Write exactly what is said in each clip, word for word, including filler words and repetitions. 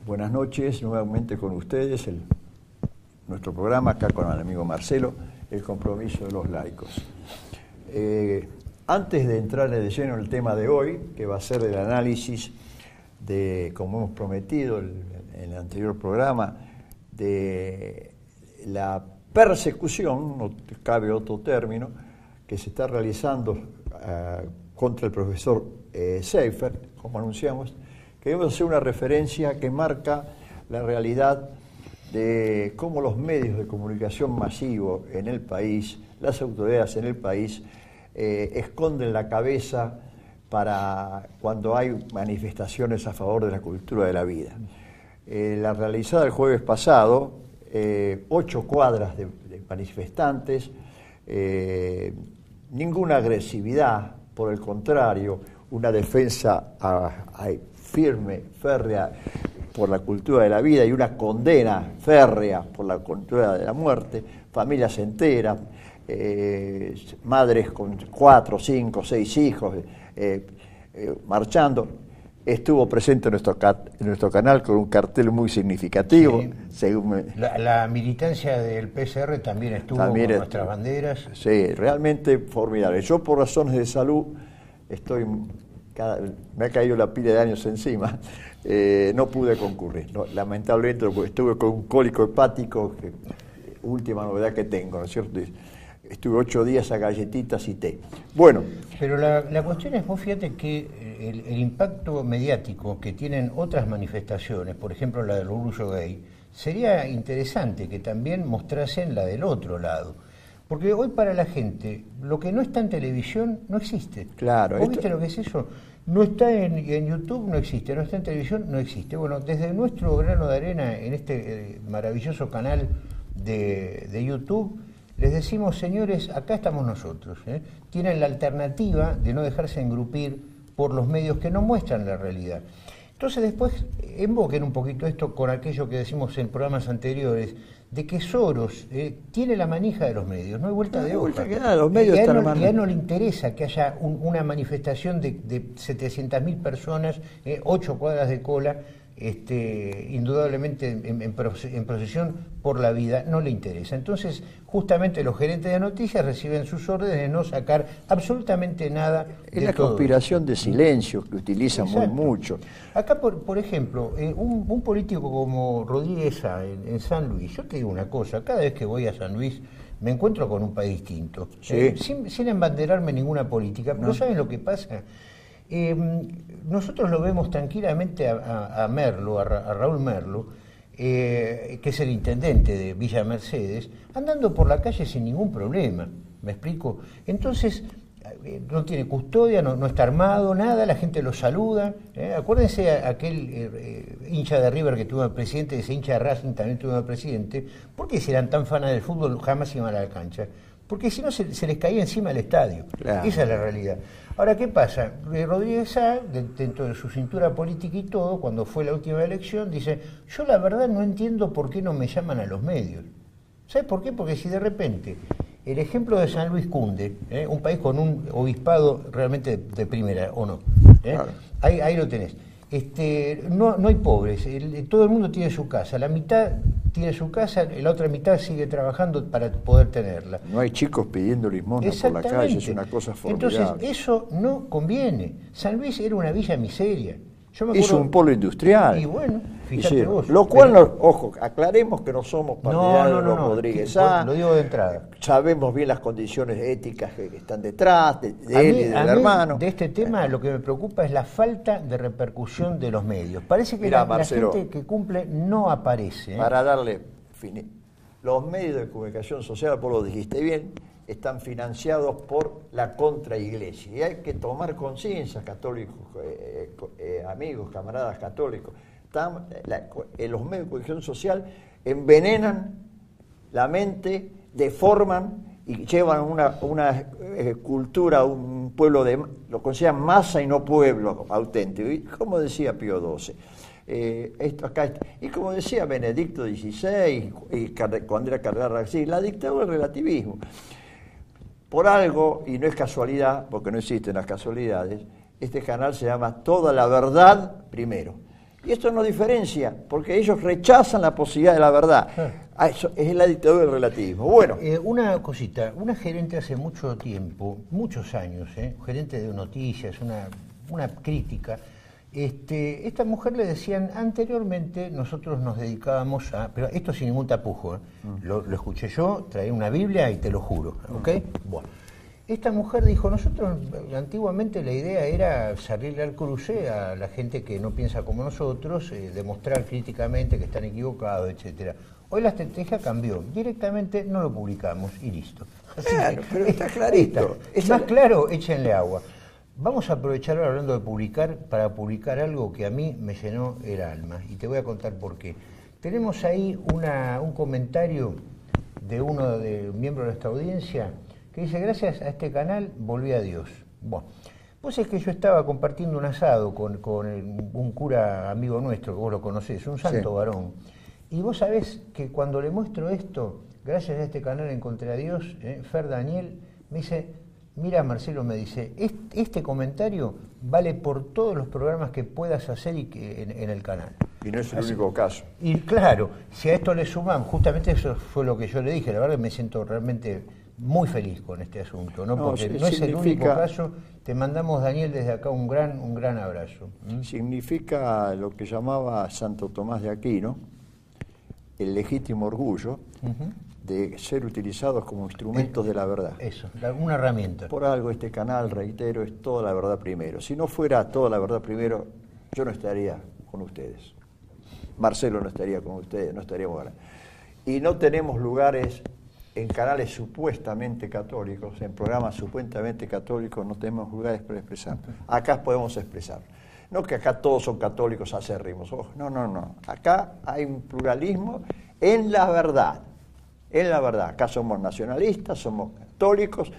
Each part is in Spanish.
Buenas noches, nuevamente con ustedes, el, nuestro programa acá con el amigo Marcelo, el compromiso de los laicos. Eh, antes de entrar de lleno en el tema de hoy, que va a ser el análisis de, como hemos prometido el, en el anterior programa, de la persecución, no cabe otro término, que se está realizando uh, contra el profesor eh, Seifert, como anunciamos, queremos hacer una referencia que marca la realidad de cómo los medios de comunicación masivos en el país, las autoridades en el país, eh, esconden la cabeza para cuando hay manifestaciones a favor de la cultura de la vida. Eh, la realizada el jueves pasado, eh, ocho cuadras de, de manifestantes, eh, ninguna agresividad, por el contrario, una defensa a, a firme, férrea por la cultura de la vida y una condena férrea por la cultura de la muerte, familias enteras, eh, madres con cuatro, cinco, seis hijos eh, eh, marchando. Estuvo presente en nuestro, en nuestro canal con un cartel muy significativo. Sí. Según me... la, la militancia del P C R también estuvo también con es, nuestras banderas. Sí, realmente formidable. Yo por razones de salud estoy... Cada, me ha caído la pila de años encima, eh, no pude concurrir, no, lamentablemente estuve con un cólico hepático, que, última novedad que tengo, ¿no es cierto? Estuve ocho días a galletitas y té. Bueno. Pero la, la cuestión es, vos fíjate que el, el impacto mediático que tienen otras manifestaciones, por ejemplo la del orgullo gay, sería interesante que también mostrasen la del otro lado. Porque hoy para la gente, lo que no está en televisión no existe. Claro. ¿Vos esto... viste lo que es eso? No está en, en YouTube, no existe. No está en televisión, no existe. Bueno, desde nuestro grano de arena, en este eh, maravilloso canal de, de YouTube, les decimos, señores, acá estamos nosotros. ¿eh? Tienen la alternativa de no dejarse engrupir por los medios que no muestran la realidad. Entonces después invoquen un poquito esto con aquello que decimos en programas anteriores, de que Soros eh, tiene la manija de los medios, no hay vuelta no, de hoja. vuelta Que nada, los medios y a él están no, y a él no le interesa que haya un, una manifestación de, de setecientas mil personas, eh, ocho cuadras de cola, este, indudablemente en, en, en procesión por la vida, no le interesa. Entonces, justamente los gerentes de noticias reciben sus órdenes de no sacar absolutamente nada de Es la todo conspiración esto. de silencio que utilizan muy mucho. Acá, por, por ejemplo, eh, un, un político como Rodríguez en, en San Luis, yo te digo una cosa, cada vez que voy a San Luis me encuentro con un país distinto, sí. eh, sin, sin embanderarme ninguna política, pero no. ¿Saben lo que pasa? Eh, nosotros lo vemos tranquilamente a, a, a Merlo, a, Ra, a Raúl Merlo, eh, que es el intendente de Villa Mercedes, andando por la calle sin ningún problema, ¿me explico? Entonces, eh, no tiene custodia, no, no está armado, nada, la gente lo saluda. ¿eh? Acuérdense a, a aquel eh, hincha de River que tuvo el presidente, ese hincha de Racing también tuvo el presidente. ¿Por qué si eran tan fanas del fútbol jamás iban a la cancha? Porque si no se, se les caía encima el estadio. Claro. Esa es la realidad. Ahora, ¿qué pasa? Rodríguez Sá, dentro de su cintura política y todo, cuando fue la última elección, dice, yo la verdad no entiendo por qué no me llaman a los medios. ¿Sabes por qué? Porque si de repente el ejemplo de San Luis cunde, ¿eh? un país con un obispado realmente de, de primera, ¿o no? ¿eh? Claro. Ahí, ahí lo tenés. Este, no, no hay pobres, el, todo el mundo tiene su casa, la mitad tiene su casa, la otra mitad sigue trabajando para poder tenerla. No hay chicos pidiendo limosna por la calle, es una cosa formidable. Entonces, eso no conviene. San Luis era una villa miseria. Yo me es un polo industrial. Y bueno, fíjate sí, vos. Lo cual, pero... no, ojo, aclaremos que no somos partidarios no, no, no, de Rodríguez Sá. Lo digo de entrada. Sabemos bien las condiciones éticas que, que están detrás de, de a él mí, y del a mí, hermano. De este tema eh. lo que me preocupa es la falta de repercusión de los medios. Parece que Mirá, la, Marcelo, la gente que cumple no aparece. ¿eh? Para darle fin. Los medios de comunicación social, por lo dijiste bien, están financiados por la contraiglesia. Y hay que tomar conciencia, católicos, eh, eh, amigos, camaradas católicos. Están, la, eh, los medios de comunicación social envenenan la mente, deforman y llevan una, una eh, cultura, un pueblo de, lo consideran masa y no pueblo auténtico. Y como decía Pío doce, eh, esto acá está. Y como decía Benedicto dieciséis y cuando era Carrera Raxi, la dictadura del relativismo. Por algo, y no es casualidad, porque no existen las casualidades, este canal se llama Toda la Verdad Primero. Y esto nos diferencia, porque ellos rechazan la posibilidad de la verdad. Ah. Eso es la dictadura del relativismo. Bueno. Eh, una cosita, una gerente hace mucho tiempo, muchos años, eh, gerente de noticias, una, una crítica, este, esta mujer le decían, anteriormente nosotros nos dedicábamos a, pero esto sin ningún tapujo, eh, mm. lo, lo escuché yo, traía una Biblia y te lo juro, ¿ok? Mm. Bueno. Esta mujer dijo, nosotros antiguamente la idea era salirle al cruce a la gente que no piensa como nosotros, eh, demostrar críticamente que están equivocados, etcétera. Hoy la estrategia cambió, directamente no lo publicamos y listo. Así claro, que, pero está clarito. Está, más claro, échenle agua. Vamos a aprovechar ahora hablando de publicar, para publicar algo que a mí me llenó el alma, y te voy a contar por qué. Tenemos ahí una, un comentario de uno de miembros de nuestra audiencia, que dice, gracias a este canal volví a Dios. Bueno, pues es que yo estaba compartiendo un asado con, con el, un cura amigo nuestro, que vos lo conocés, un santo sí. varón, y vos sabés que cuando le muestro esto, gracias a este canal encontré a Dios, eh, Fer Daniel, me dice, mira Marcelo, me dice, este, este comentario vale por todos los programas que puedas hacer y que, en, en el canal. Y no es el Así, único caso. Y claro, si a esto le sumamos, justamente eso fue lo que yo le dije, la verdad que me siento realmente muy feliz con este asunto, ¿no? Porque no, no es el único caso. Te mandamos, Daniel, desde acá un gran, un gran abrazo. ¿Mm? Significa lo que llamaba Santo Tomás de Aquino, el legítimo orgullo uh-huh. de ser utilizados como instrumentos eh, de la verdad. Eso, una herramienta. Por algo este canal, reitero, es toda la verdad primero. Si no fuera toda la verdad primero, yo no estaría con ustedes. Marcelo no estaría con ustedes, no estaríamos ahora. Y no tenemos lugares en canales supuestamente católicos, en programas supuestamente católicos, no tenemos lugares para expresar. Acá podemos expresar. No que acá todos son católicos acérrimos. Oh, no, no, no. Acá hay un pluralismo en la verdad. En la verdad. Acá somos nacionalistas, somos católicos,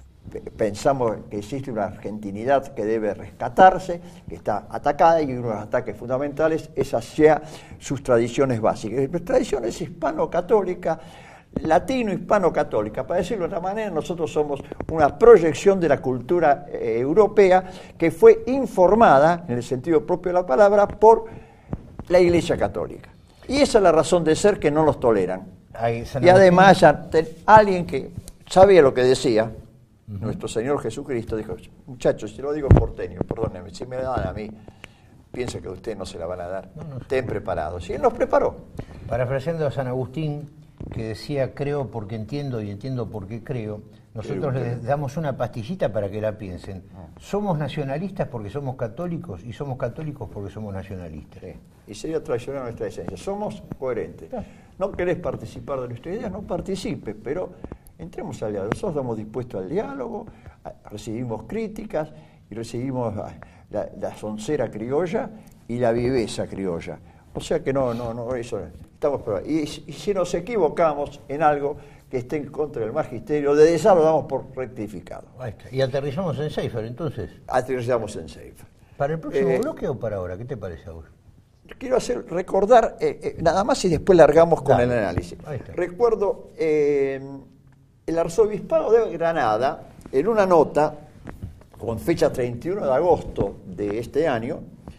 pensamos que existe una argentinidad que debe rescatarse, que está atacada, y uno de los ataques fundamentales es hacia sus tradiciones básicas. Las tradiciones hispano-católicas, latino-hispano-católica, para decirlo de otra manera, nosotros somos una proyección de la cultura eh, europea que fue informada, en el sentido propio de la palabra, por la Iglesia Católica. Y esa es la razón de ser que no nos toleran. Ay, y además, ya, te, alguien que sabía lo que decía, uh-huh. nuestro Señor Jesucristo, dijo, muchachos, si lo digo porteño, perdónenme, si me dan a mí, piensa que a usted no se la van a dar, no, no estén preparados. Y Él nos preparó. Parafraseando a San Agustín, que decía, creo porque entiendo y entiendo porque creo, nosotros les damos una pastillita para que la piensen. Somos nacionalistas porque somos católicos y somos católicos porque somos nacionalistas. Sí. Y sería traicionar nuestra esencia. Somos coherentes. No querés participar de nuestra idea, no participes, pero entremos al diálogo. Nosotros estamos dispuestos al diálogo, recibimos críticas y recibimos la, la soncera criolla y la viveza criolla. O sea que no, no, no, eso estamos probando. Y, y si nos equivocamos en algo que esté en contra del magisterio, desde ya lo damos por rectificado. Ahí está. Y aterrizamos en Seifer, entonces. Aterrizamos en Seifer. ¿Para el próximo eh, bloque o para ahora? ¿Qué te parece a vos? Quiero hacer, recordar, eh, eh, nada más y después largamos con Dale. el análisis. Recuerdo eh, el arzobispado de Granada, en una nota, con fecha treinta y uno de agosto de este año,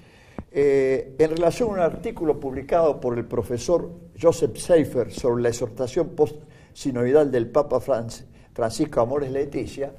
Eh, en relación a un artículo publicado por el profesor Joseph Seifer sobre la exhortación post-sinodal del Papa Francis, Francisco Amores Leticia,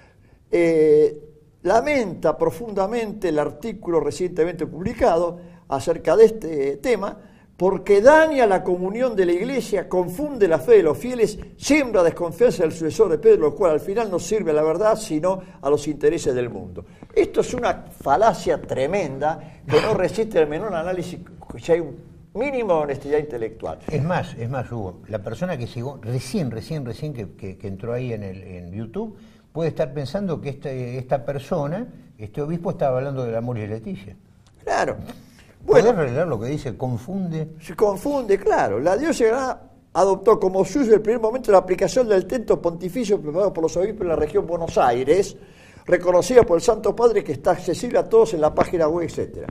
eh, lamenta profundamente el artículo recientemente publicado acerca de este tema, porque daña la comunión de la Iglesia, confunde la fe de los fieles, siembra desconfianza del sucesor de Pedro, lo cual al final no sirve a la verdad, sino a los intereses del mundo. Esto es una falacia tremenda que no resiste el menor análisis, ya hay un mínimo de honestidad intelectual. Es más, es más, Hugo, la persona que llegó recién, recién, recién que, que, que entró ahí en, el, en YouTube, puede estar pensando que este, esta persona, este obispo, estaba hablando del amor y Leticia. Claro. Bueno, ¿podés releer lo que dice? Confunde. Se confunde, claro. La diócesis adoptó como suyo el primer momento la aplicación del tento pontificio preparado por los obispos de la región de Buenos Aires, reconocida por el Santo Padre, que está accesible a todos en la página web, etcétera.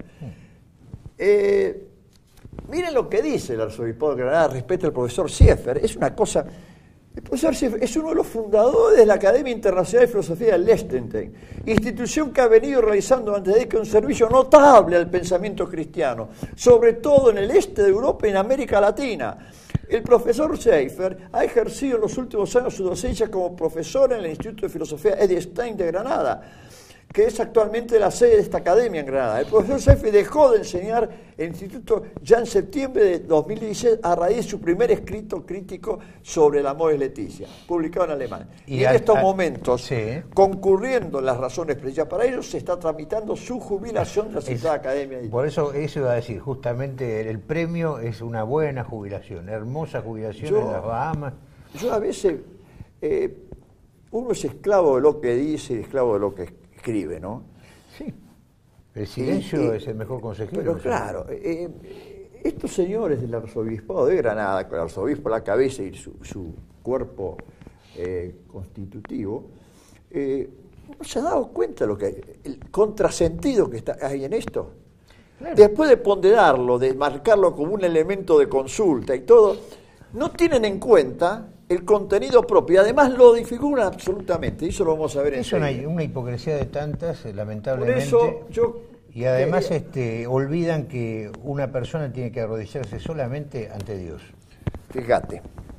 Eh, miren lo que dice el arzobispado de Granada respecto al profesor Seifer. Es una cosa El profesor Seifer es uno de los fundadores de la Academia Internacional de Filosofía de Liechtenstein, institución que ha venido realizando durante décadas un servicio notable al pensamiento cristiano, sobre todo en el este de Europa y en América Latina. El profesor Seifer ha ejercido en los últimos años su docencia como profesor en el Instituto de Filosofía Edith Stein de Granada, que es actualmente la sede de esta academia en Granada. El profesor Seifer dejó de enseñar en el instituto ya en septiembre de dos mil dieciséis a raíz de su primer escrito crítico sobre el amor de Leticia, publicado en alemán. Y, y en al, estos al, momentos, sí. concurriendo las razones precisas para ello, se está tramitando su jubilación de la citada academia. Por eso eso iba a decir, justamente el premio es una buena jubilación, hermosa jubilación yo, en las Bahamas. Yo a veces, eh, uno es esclavo de lo que dice y esclavo de lo que escribe, ¿no? Sí. El silencio y, es el mejor consejero. Pero claro, eh, estos señores del arzobispado de Granada, con el arzobispo a la cabeza y su, su cuerpo eh, constitutivo, eh, no se ha dado cuenta de lo que hay, el contrasentido que está, hay en esto. Claro. Después de ponderarlo, de marcarlo como un elemento de consulta y todo, no tienen en cuenta el contenido propio, y además lo dificultan absolutamente, y eso lo vamos a ver en Es una, una hipocresía de tantas, lamentablemente. Por eso yo y además quería... este, olvidan que una persona tiene que arrodillarse solamente ante Dios. Fíjate,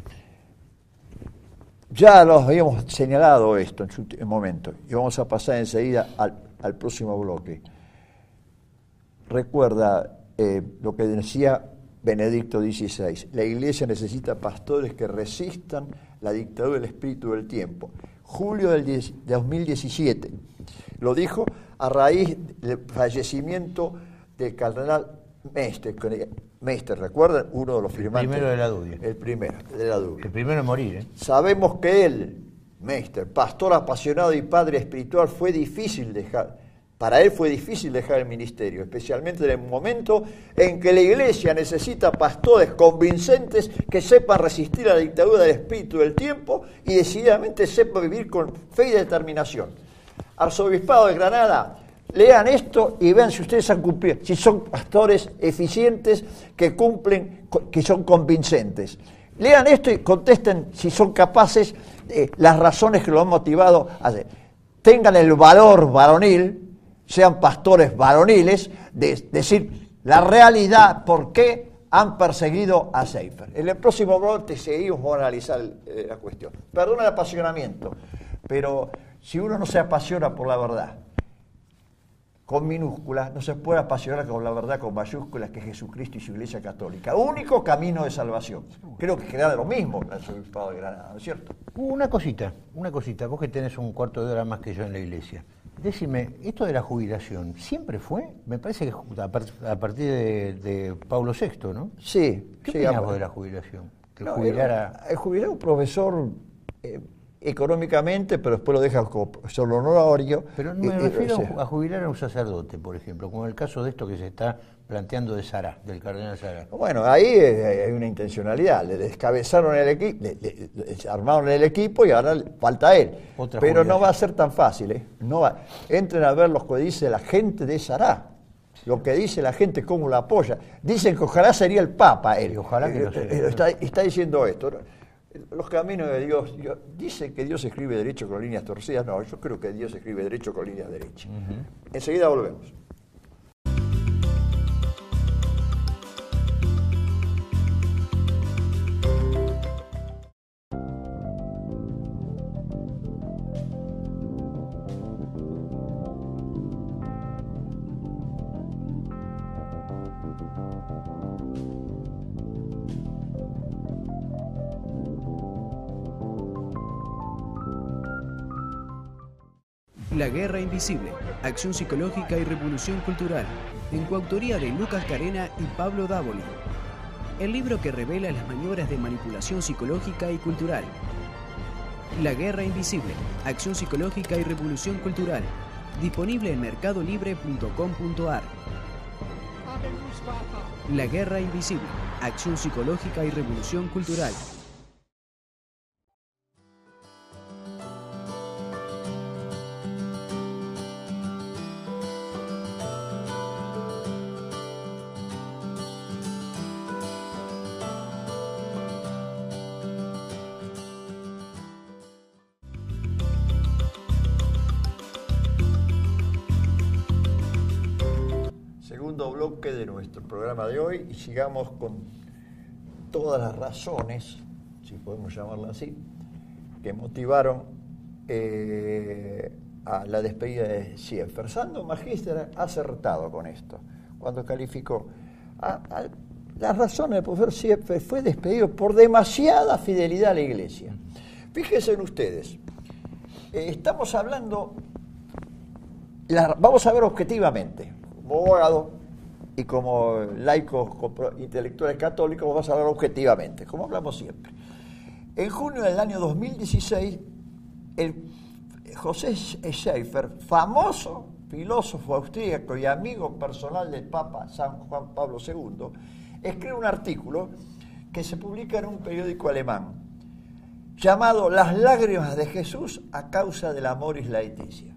ya lo habíamos señalado esto en su momento, y vamos a pasar enseguida al, al próximo bloque. Recuerda eh, lo que decía Benedicto dieciséis, la Iglesia necesita pastores que resistan la dictadura del espíritu del tiempo. Julio del dos mil diecisiete, lo dijo a raíz del fallecimiento del cardenal Meister, Meister, ¿recuerdan? Uno de los firmantes. El primero de la D U D I. El primero de la D U D I. El primero en morir, ¿eh? Sabemos que él, Meister, pastor apasionado y padre espiritual, fue difícil dejar... Para él fue difícil dejar el ministerio, especialmente en el momento en que la Iglesia necesita pastores convincentes que sepan resistir a la dictadura del espíritu del tiempo y decididamente sepan vivir con fe y determinación. Arzobispado de Granada, lean esto y vean si ustedes han cumplido, si son pastores eficientes que cumplen, que son convincentes. Lean esto y contesten si son capaces de las razones que lo han motivado a hacer. Tengan el valor varonil, sean pastores varoniles, de decir la realidad, por qué han perseguido a Seifer. En el próximo bloque seguimos a analizar eh, la cuestión. Perdona el apasionamiento, pero si uno no se apasiona por la verdad, con minúsculas, no se puede apasionar con la verdad con mayúsculas, que es Jesucristo y su Iglesia Católica. Único camino de salvación. Creo que queda de lo mismo el arzobispado de Granada, ¿no es cierto? Una cosita, una cosita. Vos que tenés un cuarto de hora más que yo en la Iglesia. Decime, esto de la jubilación, ¿siempre fue? Me parece que a, part a partir de, de Pablo sexto, ¿no? Sí. ¿Qué sí, opinás vos de la jubilación? Que no, jubilara... El, el jubilar un profesor eh, económicamente, pero después lo deja como profesor honorario. Pero no me eh, refiero eh, a jubilar a un sacerdote, por ejemplo, como el caso de esto que se está planteando de Sará, del cardenal Sará. Bueno, ahí hay una intencionalidad, le descabezaron el equipo, le, le, le armaron el equipo y ahora falta él. Otra Pero no va a ser tan fácil, ¿eh? No va. Entren a ver lo que dice la gente de Sará, lo que dice la gente, cómo la apoya. Dicen que ojalá sería el Papa él. Y ojalá que lo sea. Está, está diciendo esto, ¿no? Los caminos de Dios, Dios, dicen que Dios escribe derecho con líneas torcidas. No, yo creo que Dios escribe derecho con líneas derechas. Uh-huh. Enseguida volvemos. La Guerra Invisible, Acción Psicológica y Revolución Cultural, en coautoría de Lucas Carena y Pablo Dávoli. El libro que revela las maniobras de manipulación psicológica y cultural. La Guerra Invisible, Acción Psicológica y Revolución Cultural, disponible en mercado libre punto com punto ar. La Guerra Invisible, Acción Psicológica y Revolución Cultural. segundo bloque de nuestro programa de hoy y sigamos con todas las razones, si podemos llamarlo así, que motivaron eh, a la despedida de Sieffert. Sando Magister ha acertado con esto, cuando calificó a, a las razones del profesor Sieffert. Fue despedido por demasiada fidelidad a la Iglesia. Fíjense en ustedes, eh, estamos hablando, la, vamos a ver objetivamente, como abogado y como laicos intelectuales católicos, vamos a hablar objetivamente, como hablamos siempre. En junio del año dos mil dieciséis, el José Sieffert, famoso filósofo austríaco y amigo personal del Papa San Juan Pablo segundo, escribe un artículo que se publica en un periódico alemán llamado Las lágrimas de Jesús a causa del Amoris Laetitia.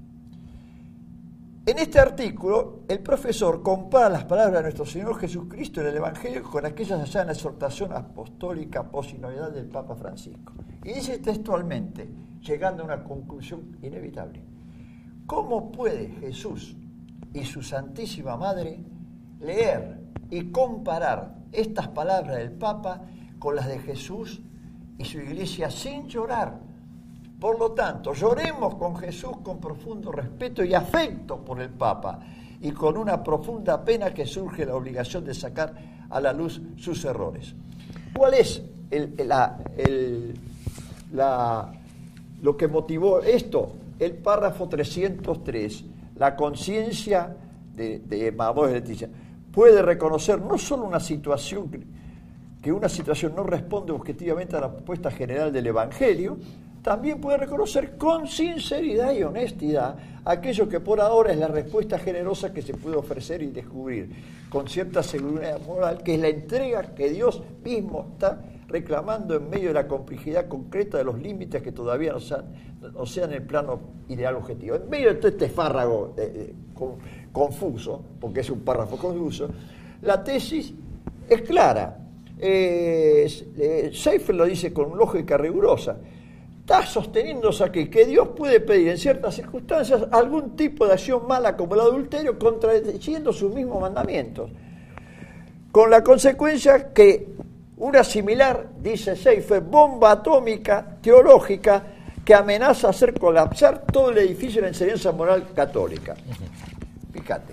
En este artículo, el profesor compara las palabras de nuestro Señor Jesucristo en el Evangelio con aquellas allá en la exhortación apostólica posinodal del Papa Francisco. Y dice textualmente, llegando a una conclusión inevitable: ¿cómo puede Jesús y su Santísima Madre leer y comparar estas palabras del Papa con las de Jesús y su Iglesia sin llorar? Por lo tanto, lloremos con Jesús con profundo respeto y afecto por el Papa y con una profunda pena que surge la obligación de sacar a la luz sus errores. ¿Cuál es el, la, el, la, lo que motivó esto? El párrafo trescientos tres, la conciencia de, de Amoris Laetitia puede reconocer no solo una situación, que una situación no responde objetivamente a la propuesta general del Evangelio, también puede reconocer con sinceridad y honestidad aquello que por ahora es la respuesta generosa que se puede ofrecer y descubrir con cierta seguridad moral, que es la entrega que Dios mismo está reclamando en medio de la complejidad concreta de los límites que todavía no sean, no sean en el plano ideal objetivo. En medio de todo este fárrago eh, eh, con, confuso, porque es un párrafo confuso, la tesis es clara. Eh, eh, Sieffert lo dice con lógica rigurosa. Está sosteniéndose aquí que Dios puede pedir en ciertas circunstancias algún tipo de acción mala como el adulterio, contradiciendo sus mismos mandamientos, con la consecuencia que una similar, dice Sieffert, bomba atómica teológica que amenaza hacer colapsar todo el edificio de la enseñanza moral católica. Fíjate,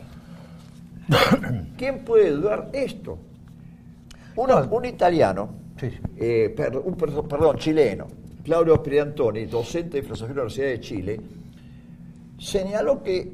¿quién puede dudar esto? Uno, un italiano, sí, sí. Eh, per, un, perdón, chileno, Claudio Spiriantoni, docente de filosofía de la Universidad de Chile, señaló que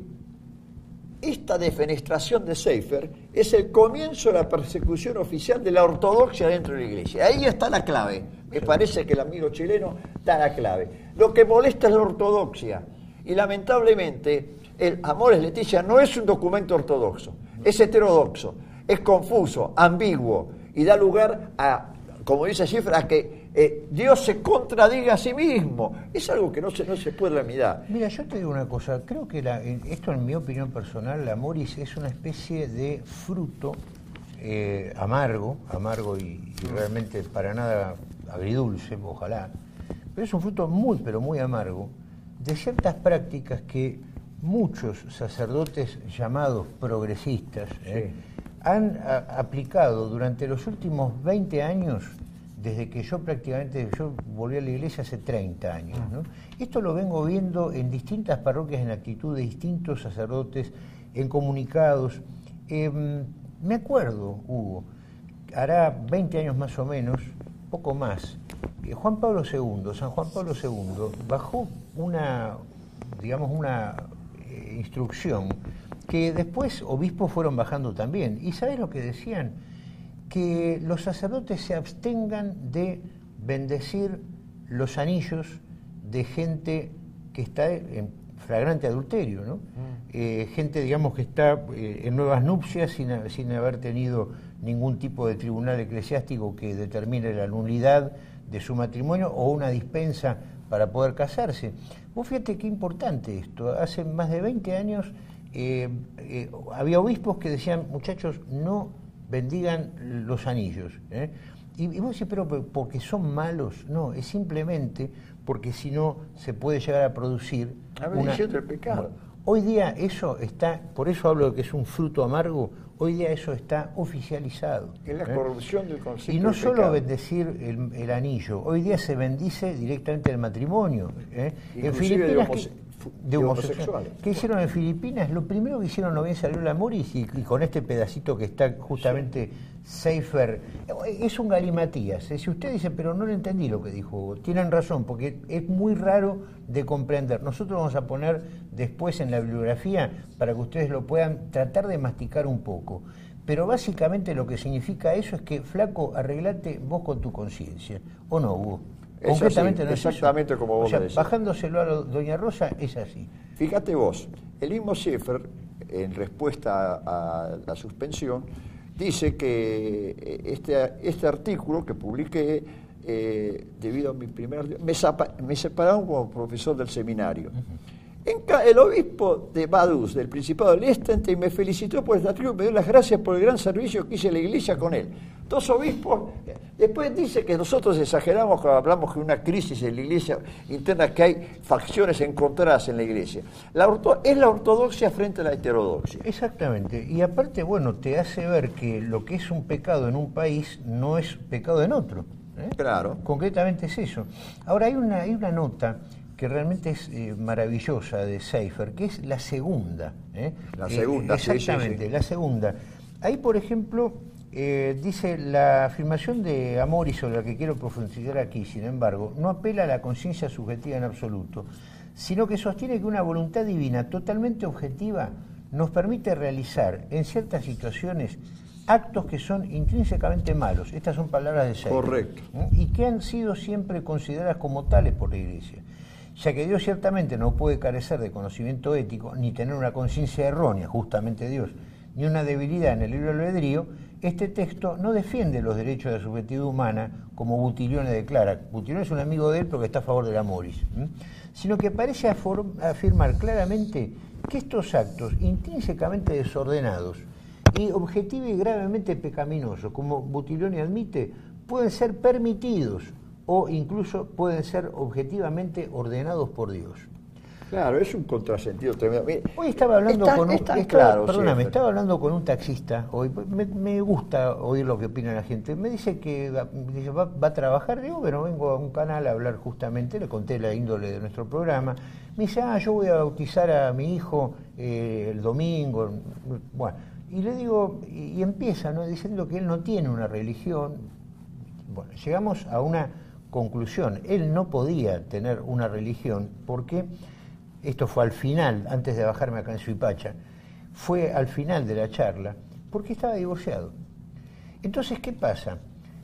esta defenestración de Sieffert es el comienzo de la persecución oficial de la ortodoxia dentro de la Iglesia. Ahí está la clave. Me parece que el amigo chileno da la clave. Lo que molesta es la ortodoxia. Y lamentablemente, el Amoris Laetitia no es un documento ortodoxo, es heterodoxo, es confuso, ambiguo y da lugar a, como dice Sieffert, a que eh, Dios se contradiga a sí mismo. Es algo que no se, no se puede mirar. Mira, yo te digo una cosa, creo que la, esto en mi opinión personal, la Amoris es una especie de fruto eh, amargo, amargo y, y realmente para nada agridulce, ojalá, pero es un fruto muy, pero muy amargo, de ciertas prácticas que muchos sacerdotes llamados progresistas eh, sí. han a, aplicado durante los últimos veinte años, desde que yo prácticamente, yo volví a la iglesia hace treinta años, ¿no? Esto lo vengo viendo en distintas parroquias, en actitud de distintos sacerdotes, en comunicados. Eh, me acuerdo, Hugo, hará veinte años más o menos, poco más, eh, Juan Pablo segundo, San Juan Pablo segundo, bajó una, digamos, una eh, instrucción que después obispos fueron bajando también. ¿Y sabes lo que decían? Que los sacerdotes se abstengan de bendecir los anillos de gente que está en flagrante adulterio, ¿no? Mm. Eh, gente, digamos, que está eh, en nuevas nupcias sin, sin haber tenido ningún tipo de tribunal eclesiástico que determine la nulidad de su matrimonio o una dispensa para poder casarse. Vos fíjate qué importante esto. Hace más de veinte años eh, eh, había obispos que decían, muchachos, no bendigan los anillos. ¿eh? Y, y vos decís, pero porque son malos. No, es simplemente porque si no se puede llegar a producir a una, del pecado. Hoy día eso está, por eso hablo de que es un fruto amargo, hoy día eso está oficializado. Es la ¿eh? corrupción del concepto. Y no de solo pecado. bendecir el, el anillo, hoy día se bendice directamente el matrimonio. ¿eh? En Inclusive Filipinas, de homose- que- de de homosexuales. homosexuales. ¿Qué hicieron en Filipinas? Lo primero que hicieron, no bien salió el Amoris y, y con este pedacito que está justamente Seifer, es un galimatías. Si usted dice, pero no le entendí lo que dijo Hugo, tienen razón, porque es muy raro de comprender. Nosotros vamos a poner después en la bibliografía para que ustedes lo puedan tratar de masticar un poco. Pero básicamente lo que significa eso es que, flaco, arreglate vos con tu conciencia. ¿O no, Hugo? Es Concretamente así, no es exactamente eso. como vos o sea, lo decís. bajándoselo a lo- doña Rosa, es así. Fíjate vos, el mismo Schaeffer, en respuesta a, a la suspensión, dice que este, este artículo que publiqué, eh, debido a mi primer... Me, zapa- me separaron como profesor del seminario. Uh-huh. En ca- el obispo de Vaduz, del Principado del Liechtenstein, me felicitó por este artículo y me dio las gracias por el gran servicio que hice a la iglesia con él. Dos obispos. Después dice que nosotros exageramos cuando hablamos de una crisis en la iglesia interna, que hay facciones encontradas en la iglesia. La orto- es la ortodoxia frente a la heterodoxia. Exactamente. Y aparte, bueno, te hace ver que lo que es un pecado en un país no es pecado en otro. ¿eh? Claro. Concretamente es eso. Ahora, hay una, hay una nota que realmente es eh, maravillosa de Seifer, que es la segunda. ¿eh? La segunda, eh, sí, exactamente, sí, sí. la segunda. Ahí, por ejemplo, eh, dice, la afirmación de Amoris, sobre la que quiero profundizar aquí, sin embargo, no apela a la conciencia subjetiva en absoluto, sino que sostiene que una voluntad divina totalmente objetiva nos permite realizar en ciertas situaciones actos que son intrínsecamente malos. Estas son palabras de Seifer. Correcto. ¿eh? Y que han sido siempre consideradas como tales por la Iglesia. Ya que Dios ciertamente no puede carecer de conocimiento ético, ni tener una conciencia errónea, justamente Dios, ni una debilidad en el libre albedrío, este texto no defiende los derechos de la subjetividad humana, como Buttiglione declara. Buttiglione es un amigo de él, pero que está a favor de la Amoris, ¿eh? Sino que parece afor- afirmar claramente que estos actos intrínsecamente desordenados y objetivos y gravemente pecaminosos, como Buttiglione admite, pueden ser permitidos o incluso pueden ser objetivamente ordenados por Dios. Claro, es un contrasentido tremendo. Mire, Hoy estaba hablando es tan- con un, es tan estaba- claro, perdóname, Schaeffer. estaba hablando con un taxista hoy. Me, me gusta oír lo que opina la gente. Me dice que va, dice, va, va a trabajar. Digo, bueno, vengo a un canal a hablar justamente. Le conté la índole de nuestro programa. Me dice, ah, yo voy a bautizar a mi hijo eh, el domingo. Bueno, y le digo, y, y empieza, ¿no?, diciendo que él no tiene una religión. Bueno, llegamos a una conclusión. Él no podía tener una religión porque, esto fue al final, antes de bajarme acá en Suipacha, fue al final de la charla, porque estaba divorciado. Entonces, ¿qué pasa?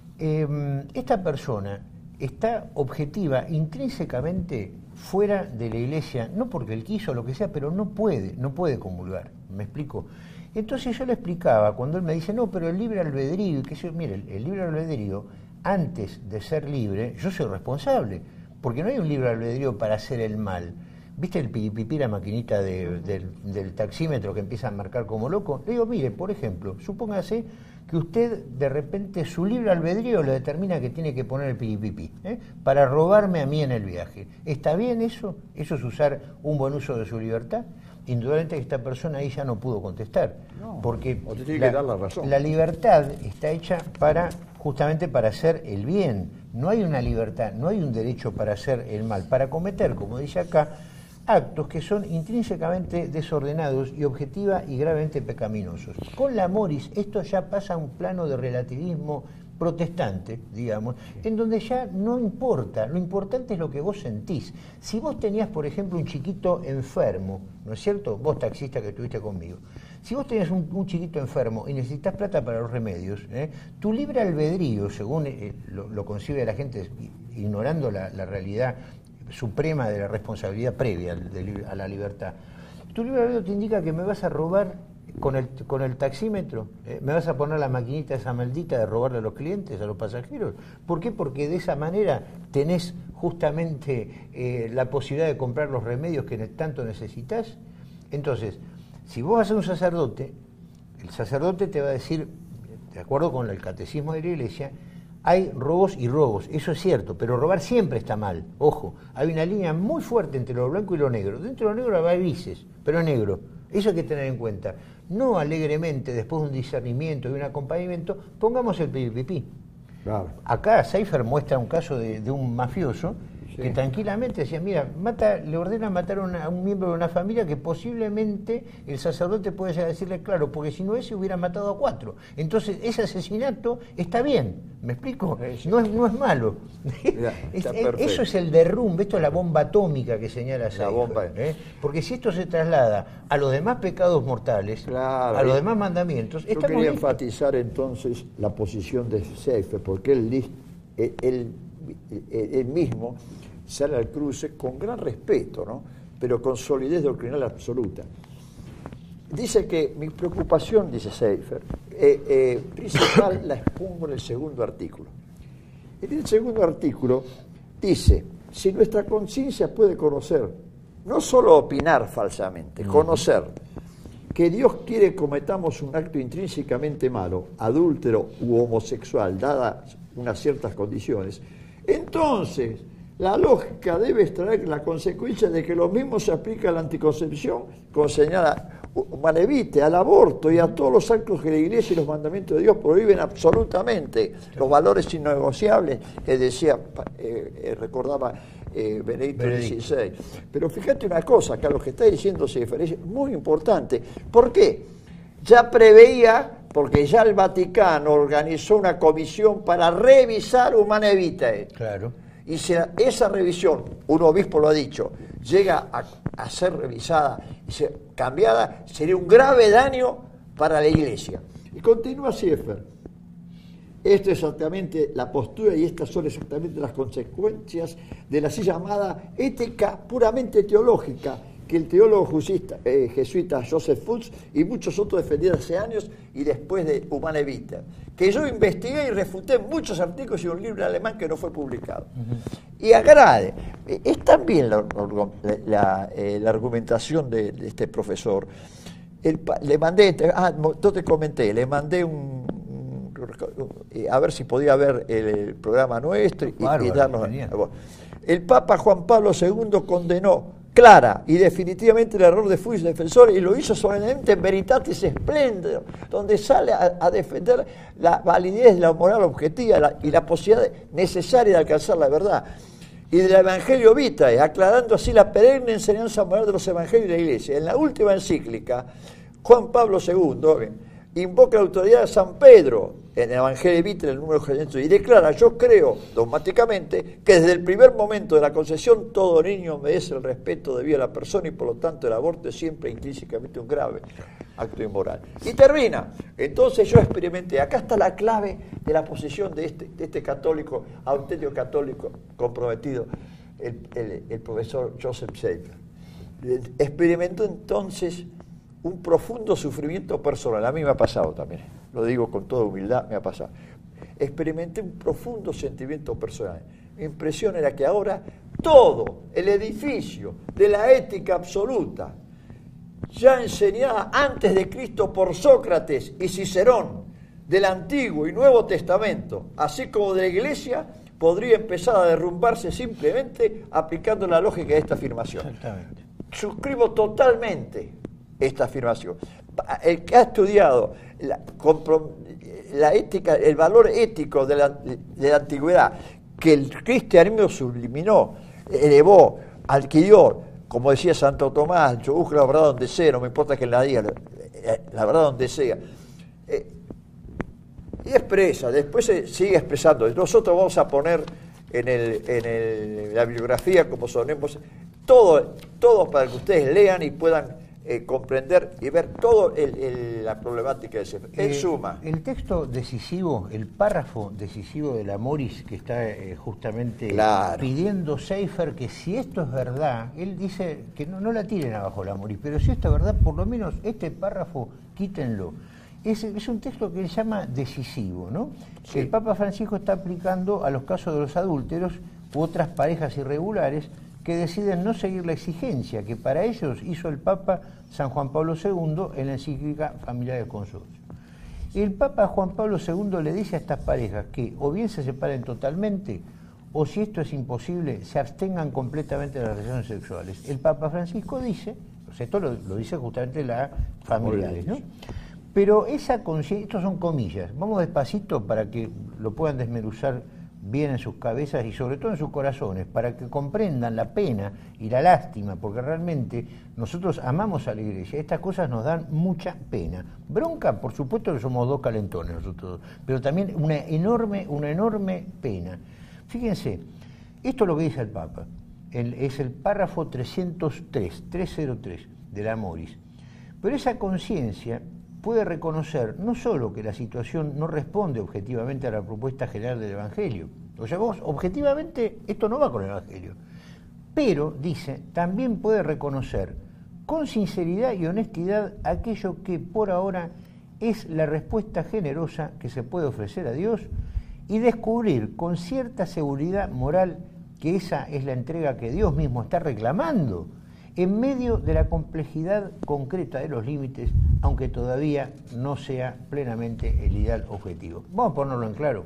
Eh, esta persona está objetiva, intrínsecamente fuera de la iglesia, no porque él quiso o lo que sea, pero no puede, no puede comulgar. ¿Me explico? Entonces yo le explicaba, cuando él me dice, no, pero el libre albedrío, y que yo, mire, el, el libre albedrío, antes de ser libre, yo soy responsable, porque no hay un libre albedrío para hacer el mal. ¿Viste el piripipí, la maquinita de, del, del taxímetro que empieza a marcar como loco? Le digo, mire, por ejemplo, supóngase que usted de repente su libre albedrío le determina que tiene que poner el piripipí, ¿eh?, para robarme a mí en el viaje. ¿Está bien eso? ¿Eso es usar un buen uso de su libertad? Indudablemente que esta persona ahí ya no pudo contestar, No, porque o te tiene la, que dar la razón. la libertad está hecha para justamente para hacer el bien. No hay una libertad, no hay un derecho para hacer el mal, para cometer, como dice acá, actos que son intrínsecamente desordenados y objetiva y gravemente pecaminosos. Con la Amoris esto ya pasa a un plano de relativismo protestante, digamos, en donde ya no importa, lo importante es lo que vos sentís. Si vos tenías, por ejemplo, un chiquito enfermo, ¿no es cierto? Vos, taxista que estuviste conmigo, si vos tenías un, un chiquito enfermo y necesitas plata para los remedios, ¿eh?, tu libre albedrío, según eh, lo, lo concibe la gente, ignorando la, la realidad suprema de la responsabilidad previa de, a la libertad, tu libre albedrío te indica que me vas a robar con el, con el taxímetro, ¿eh? Me vas a poner la maquinita esa maldita de robarle a los clientes, a los pasajeros. ¿Por qué? Porque de esa manera tenés justamente eh, la posibilidad de comprar los remedios que tanto necesitas. Entonces, si vos vas a un sacerdote, el sacerdote te va a decir, de acuerdo con el catecismo de la Iglesia, Hay robos y robos, eso es cierto, pero robar siempre está mal. Ojo, hay una línea muy fuerte entre lo blanco y lo negro. Dentro de lo negro hay grises, pero negro. Eso hay que tener en cuenta. No alegremente, después de un discernimiento y un acompañamiento, pongamos el pipipí. Claro. Acá Seifer muestra un caso de, de un mafioso sí. que tranquilamente decía, mira, mata, le ordena matar a, una, a un miembro de una familia que posiblemente el sacerdote puede llegar a decirle, claro, porque si no ese hubiera matado a cuatro. Entonces ese asesinato está bien, ¿me explico? Sí. No, es, no es malo. Ya, es, eso es el derrumbe, esto es la bomba atómica que señala Seifer. La bomba. ¿eh? Porque si esto se traslada a los demás pecados mortales, claro, a los demás mandamientos... Yo quería listos. enfatizar entonces la posición de Seifer, porque él, él, él, él mismo sale al cruce con gran respeto, ¿no? Pero con solidez doctrinal absoluta. Dice que mi preocupación, dice Seifer, eh, eh, principal la expongo en el segundo artículo. En el segundo artículo dice, si nuestra conciencia puede conocer, no solo opinar falsamente, uh-huh. conocer que Dios quiere que cometamos un acto intrínsecamente malo, adúltero u homosexual, dadas unas ciertas condiciones, entonces la lógica debe extraer la consecuencia de que lo mismo se aplica a la anticoncepción, como señala Manevite, al aborto y a todos los actos que la Iglesia y los mandamientos de Dios prohíben absolutamente, los valores innegociables que decía, eh, eh, recordaba eh, Benedicto dieciséis. Pero fíjate una cosa, acá lo que está diciendo Seifer es muy importante. ¿Por qué? Ya preveía, porque ya el Vaticano organizó una comisión para revisar Humanae Vitae. Claro. Y si esa revisión, un obispo lo ha dicho, llega a, a ser revisada y ser cambiada, sería un grave daño para la Iglesia. Y continúa Seifer. Esto es exactamente la postura y estas son exactamente las consecuencias de la así llamada ética puramente teológica que el teólogo jesuita, eh, jesuita Joseph Fuchs y muchos otros defendieron hace años y después de Humanae Vitae, que yo investigué y refuté en muchos artículos y un libro en alemán que no fue publicado. Uh-huh. Y agrade, es también la, la, la, eh, la argumentación de, de este profesor. El, le mandé, ah, yo te comenté, le mandé un, un, a ver si podía ver el, el programa nuestro y, Bárbaro, y darnos... El Papa Juan Pablo segundo condenó clara y definitivamente el error de Fuchs defensor y lo hizo solemnemente en Veritatis Splendor, donde sale a, a defender la validez de la moral objetiva la, y la posibilidad necesaria de alcanzar la verdad. Y del Evangelio Vitae, aclarando así la perenne enseñanza moral de los evangelios de la Iglesia. En la última encíclica, Juan Pablo segundo invoca la autoridad de San Pedro en el Evangelio Vitae, en el número quinientos, y declara, yo creo dogmáticamente que desde el primer momento de la concepción todo niño merece el respeto debido a la persona y por lo tanto el aborto es siempre intrínsecamente un grave acto inmoral. Y termina, entonces yo experimenté, acá está la clave de la posición de este, de este católico, auténtico católico comprometido, el, el, el profesor Joseph Seifer. Experimentó entonces un profundo sufrimiento personal, a mí me ha pasado también, lo digo con toda humildad, me ha pasado. Experimenté un profundo sentimiento personal. Mi impresión era que ahora todo el edificio de la ética absoluta, ya enseñada antes de Cristo por Sócrates y Cicerón, del Antiguo y Nuevo Testamento, así como de la Iglesia, podría empezar a derrumbarse simplemente aplicando la lógica de esta afirmación. Exactamente. Suscribo totalmente esta afirmación. El que ha estudiado la, la ética, el valor ético de la, de la antigüedad, que el cristianismo subliminó, elevó, adquirió, como decía Santo Tomás, yo busco la verdad donde sea, no me importa que la diga, la verdad donde sea. Eh, y expresa, después se sigue expresando. Nosotros vamos a poner en, el, en el, la bibliografía, como sonemos, todo, todo para que ustedes lean y puedan Eh, comprender y ver toda la problemática de ese. En eh, suma. El texto decisivo, el párrafo decisivo de la Moris que está eh, justamente claro. pidiendo Seifer que si esto es verdad, él dice que no, no la tiren abajo la Moris, pero si esto es verdad, por lo menos este párrafo quítenlo. Es, es un texto que él llama decisivo, ¿no? Sí. Que el Papa Francisco está aplicando a los casos de los adúlteros u otras parejas irregulares que deciden no seguir la exigencia que para ellos hizo el Papa San Juan Pablo segundo en la encíclica Familiares Consorcio. El Papa Juan Pablo segundo le dice a estas parejas que o bien se separen totalmente, o si esto es imposible, se abstengan completamente de las relaciones sexuales. El Papa Francisco dice, o sea, esto lo, lo dice justamente las familiares, ¿no? Pero esa conciencia, estos son comillas, vamos despacito para que lo puedan desmenuzar bien en sus cabezas y sobre todo en sus corazones, para que comprendan la pena y la lástima, porque realmente nosotros amamos a la Iglesia, estas cosas nos dan mucha pena. Bronca, por supuesto que somos dos calentones nosotros, pero también una enorme, una enorme pena. Fíjense, esto es lo que dice el Papa, el, es el párrafo trescientos tres, trescientos tres de la Amoris. Pero esa conciencia puede reconocer no solo que la situación no responde objetivamente a la propuesta general del Evangelio, o sea, vos objetivamente esto no va con el Evangelio, pero, dice, también puede reconocer con sinceridad y honestidad aquello que por ahora es la respuesta generosa que se puede ofrecer a Dios y descubrir con cierta seguridad moral que esa es la entrega que Dios mismo está reclamando en medio de la complejidad concreta de los límites, aunque todavía no sea plenamente el ideal objetivo. Vamos a ponerlo en claro.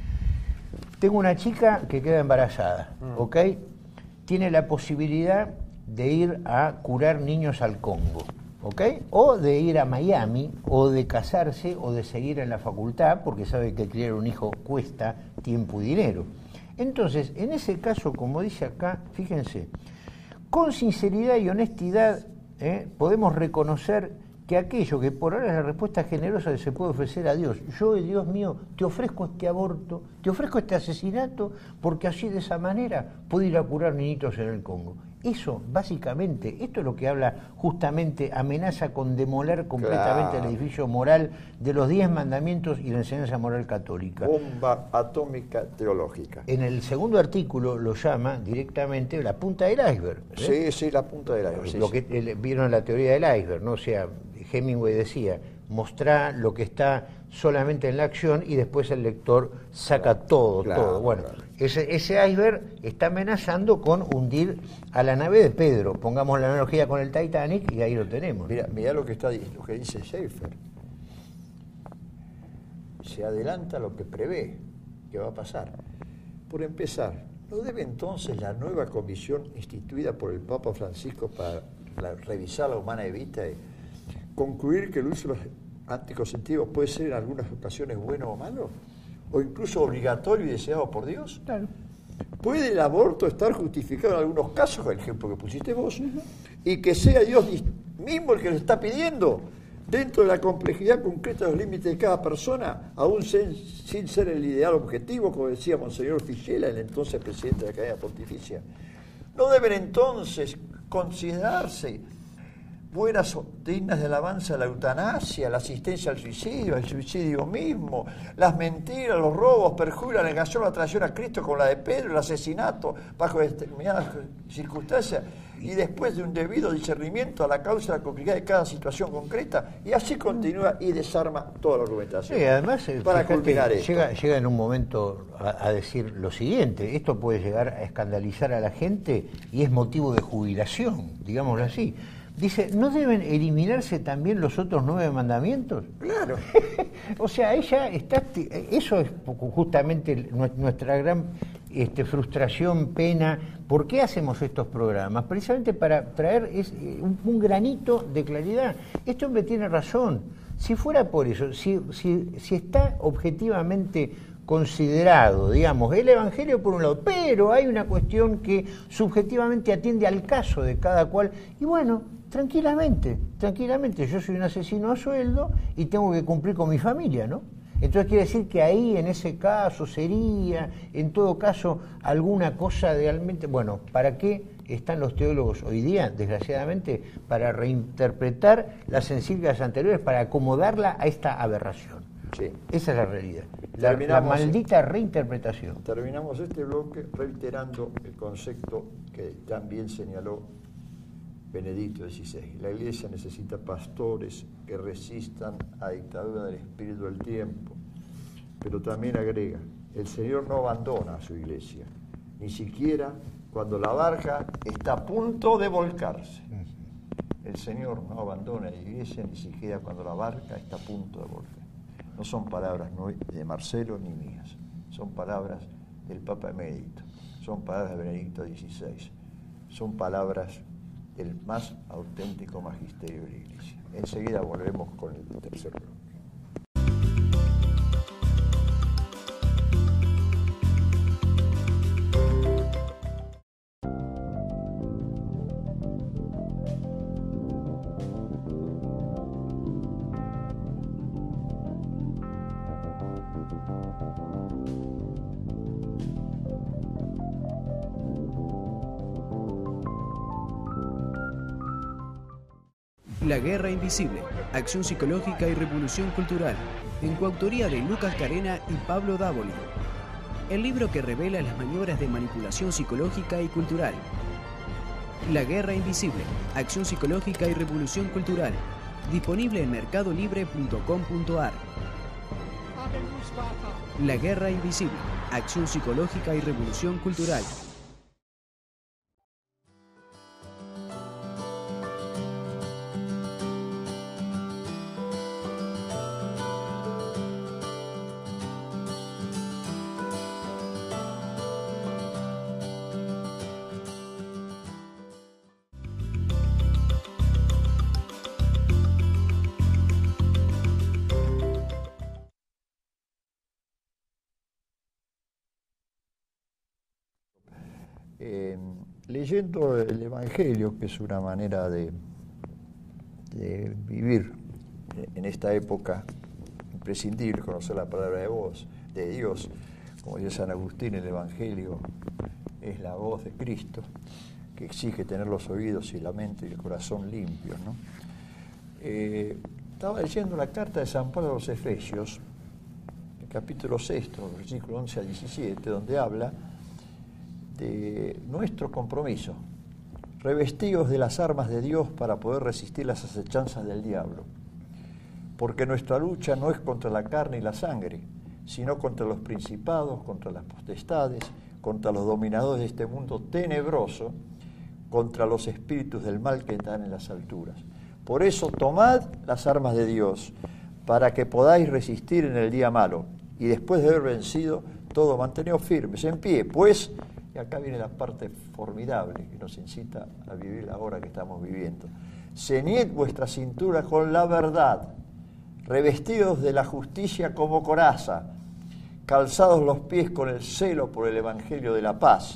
Tengo una chica que queda embarazada, ¿ok? Tiene la posibilidad de ir a curar niños al Congo, ¿ok? O de ir a Miami, o de casarse, o de seguir en la facultad, porque sabe que criar un hijo cuesta tiempo y dinero. Entonces, en ese caso, como dice acá, fíjense, con sinceridad y honestidad ¿eh? podemos reconocer que aquello que por ahora es la respuesta generosa que se puede ofrecer a Dios, yo, Dios mío, te ofrezco este aborto, te ofrezco este asesinato, porque así de esa manera puedo ir a curar niñitos en el Congo. Eso, básicamente, esto es lo que habla justamente, amenaza con demoler completamente claro. el edificio moral de los diez mandamientos y la enseñanza moral católica. Bomba atómica teológica. En el segundo artículo lo llama directamente la punta del iceberg. ¿eh? Sí, sí, la punta del iceberg. Sí, lo sí. que el, vieron la teoría del iceberg, ¿no? O sea, Hemingway decía, mostrar lo que está solamente en la acción y después el lector saca claro, todo, claro, todo. Bueno, claro. ese, ese iceberg está amenazando con hundir a la nave de Pedro. Pongamos la analogía con el Titanic y ahí lo tenemos. Mira, mira lo que está lo que dice Schaeffer. Se adelanta lo que prevé que va a pasar. Por empezar, ¿no debe entonces la nueva comisión instituida por el Papa Francisco para la, revisar la humana evita y concluir que el uso de los anticonceptivos puede ser en algunas ocasiones bueno o malo? ¿O incluso obligatorio y deseado por Dios? Claro. ¿Puede el aborto estar justificado en algunos casos, el ejemplo que pusiste vos, uh-huh. y que sea Dios mismo el que lo está pidiendo, dentro de la complejidad concreta de los límites de cada persona, aún sin, sin ser el ideal objetivo, como decía Monseñor Fischella, el entonces presidente de la Academia Pontificia? ¿No deben entonces considerarse buenas dignas de alabanza la eutanasia, la asistencia al suicidio, el suicidio mismo, las mentiras, los robos, perjurio, la negación, la traición a Cristo como la de Pedro, el asesinato bajo determinadas circunstancias y después de un debido discernimiento a la causa y la complejidad de cada situación concreta? Y así continúa y desarma toda la argumentación. Sí, además, para culminar esto. Llega, llega en un momento a, a decir lo siguiente, esto puede llegar a escandalizar a la gente y es motivo de jubilación, digámoslo así. Dice, ¿no deben eliminarse también los otros nueve mandamientos? Claro. O sea, ella está, eso es justamente nuestra gran este, frustración, pena. ¿Por qué hacemos estos programas? Precisamente para traer es, un, un granito de claridad. Este hombre tiene razón. Si fuera por eso, si, si, si está objetivamente considerado, digamos, el Evangelio por un lado, pero hay una cuestión que subjetivamente atiende al caso de cada cual, y bueno, tranquilamente, tranquilamente, yo soy un asesino a sueldo y tengo que cumplir con mi familia, ¿no? Entonces quiere decir que ahí, en ese caso, sería, en todo caso, alguna cosa realmente... Bueno, ¿para qué están los teólogos hoy día, desgraciadamente? Para reinterpretar las encíclicas anteriores, para acomodarla a esta aberración. Sí. Esa es la realidad. La, la maldita reinterpretación. Terminamos este bloque reiterando el concepto que también señaló Benedicto dieciséis. La Iglesia necesita pastores que resistan a la dictadura del espíritu del tiempo. Pero también agrega, el Señor no abandona a su Iglesia, ni siquiera cuando la barca está a punto de volcarse. El Señor no abandona a la Iglesia, ni siquiera cuando la barca está a punto de volcarse. no son palabras de Marcelo ni mías, son palabras del Papa Emérito, son palabras de Benedicto dieciséis, son palabras del más auténtico magisterio de la Iglesia. Enseguida volvemos con el tercer bloque. La Guerra Invisible, Acción Psicológica y Revolución Cultural, en coautoría de Lucas Carena y Pablo Dávoli. El libro que revela las maniobras de manipulación psicológica y cultural. La Guerra Invisible, Acción Psicológica y Revolución Cultural, disponible en mercado libre punto com punto a r. La Guerra Invisible, Acción Psicológica y Revolución Cultural. Eh, leyendo el Evangelio, que es una manera de, de vivir en esta época imprescindible, conocer la palabra de voz de Dios, como dice San Agustín, el Evangelio es la voz de Cristo, que exige tener los oídos y la mente y el corazón limpios, ¿no? Eh, estaba leyendo la carta de San Pablo a los Efesios, el capítulo sexto, versículo once a diecisiete, donde habla de nuestro compromiso, revestidos de las armas de Dios para poder resistir las acechanzas del diablo, porque nuestra lucha no es contra la carne y la sangre, sino contra los principados, contra las potestades, contra los dominadores de este mundo tenebroso, contra los espíritus del mal que están en las alturas. Por eso tomad las armas de Dios, para que podáis resistir en el día malo, y después de haber vencido todo, manteneos firmes, en pie, pues... Y acá viene la parte formidable que nos incita a vivir la hora que estamos viviendo. Ceñid vuestra cintura con la verdad, revestidos de la justicia como coraza, calzados los pies con el celo por el Evangelio de la paz,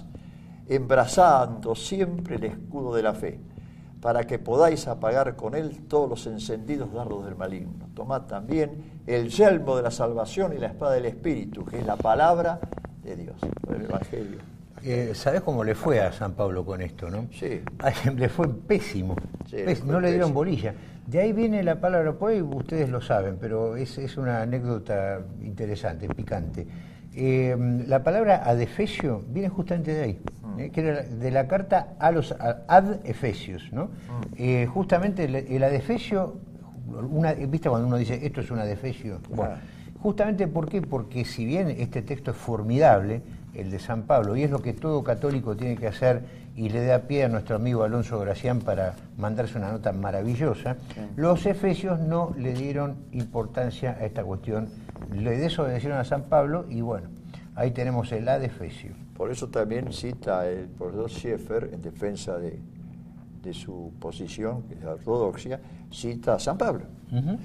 embrazando siempre el escudo de la fe, para que podáis apagar con él todos los encendidos dardos del maligno. Tomad también el yelmo de la salvación y la espada del Espíritu, que es la palabra de Dios, el Evangelio. Eh, ¿Sabés cómo le fue a San Pablo con esto, no? Sí. Le fue pésimo. Sí, Pés, fue no le dieron pésimo. bolilla. De ahí viene la palabra, pues ustedes lo saben, pero es, es una anécdota interesante, picante. Eh, la palabra adefesio viene justamente de ahí, mm. eh, que era de la carta a los a, ad Efesios, ¿no? Mm. Eh, justamente el, el adefesio, una, ¿viste cuando uno dice esto es un adefesio? Bueno, ah. Justamente ¿por qué? Porque si bien este texto es formidable, el de San Pablo, y es lo que todo católico tiene que hacer, y le da pie a nuestro amigo Alonso Gracián para mandarse una nota maravillosa, sí. Los efesios no le dieron importancia a esta cuestión, le desobedecieron a San Pablo, y bueno, ahí tenemos el adefesio. Por eso también cita el profesor Schaeffer, en defensa de, de su posición, que es la ortodoxia, cita a San Pablo. Uh-huh.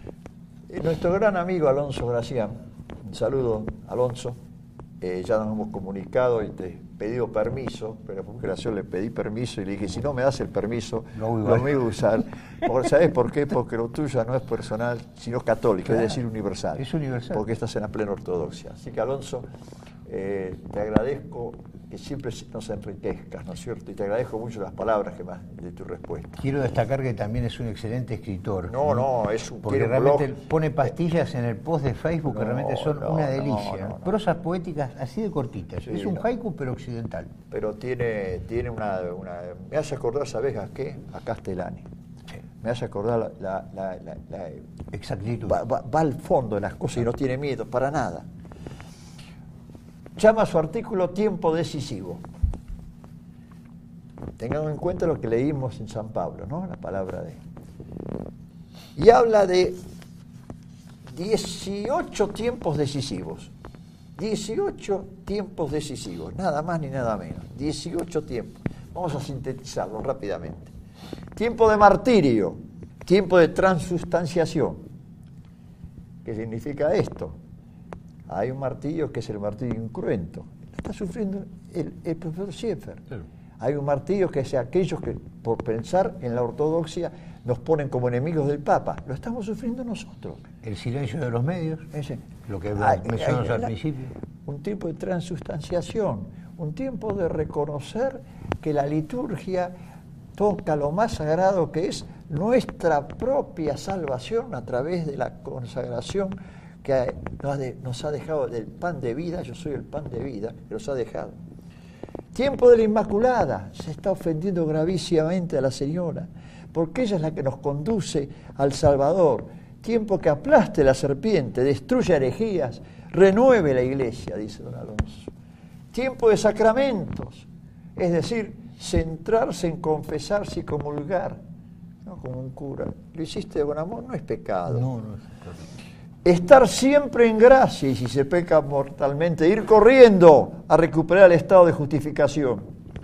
Nuestro gran amigo Alonso Gracián, un saludo, Alonso. Eh, ya nos hemos comunicado y te he pedido permiso, pero por creación le pedí permiso y le dije, si no me das el permiso, no lo voy a usar. ¿Sabes por qué? Porque lo tuyo no es personal, sino católico, claro. Es decir, universal. Es universal. Porque estás en la plena ortodoxia. Así que, Alonso, eh, te agradezco que siempre nos enriquezcas, ¿no es cierto? Y te agradezco mucho las palabras que más de tu respuesta. Quiero destacar que también es un excelente escritor. No, no, no es un... Porque realmente blog. Pone pastillas en el post de Facebook no, que realmente son no, una delicia. No, no, no. Prosas poéticas así de cortitas. Sí, es un no. haiku pero occidental. Pero tiene, tiene una, una... Me hace acordar, ¿sabes a qué? A Castellani. Sí. Me hace acordar la... la, la, la, la exactitud. Va, va, va al fondo de las cosas y no tiene miedo para nada. Llama su artículo Tiempo Decisivo. Tengamos en cuenta lo que leímos en San Pablo, ¿no? La palabra de... Y habla de, dieciocho tiempos decisivos. dieciocho tiempos decisivos, nada más ni nada menos. dieciocho tiempos. Vamos a sintetizarlo rápidamente. Tiempo de martirio, tiempo de transustanciación. ¿Qué significa esto? Hay un martirio que es el martirio incruento. Está sufriendo el, el profesor Schaeffer. Claro. Hay un martirio que es aquellos que, por pensar en la ortodoxia, nos ponen como enemigos del Papa. Lo estamos sufriendo nosotros. El silencio de los medios, Ese. Lo que hay, mencionamos hay, al la, principio. Un tiempo de transustanciación, un tiempo de reconocer que la liturgia toca lo más sagrado que es nuestra propia salvación a través de la consagración que nos ha dejado del pan de vida. Yo soy el pan de vida que nos ha dejado. Tiempo de la Inmaculada, se está ofendiendo gravísimamente a la Señora, porque ella es la que nos conduce al Salvador. Tiempo que aplaste la serpiente, destruya herejías, renueve la iglesia, dice don Alonso. Tiempo de sacramentos, es decir, centrarse en confesarse y comulgar, no como un cura. Lo hiciste con amor, no es pecado. No, no es pecado. Estar siempre en gracia y si se peca mortalmente, ir corriendo a recuperar el estado de justificación.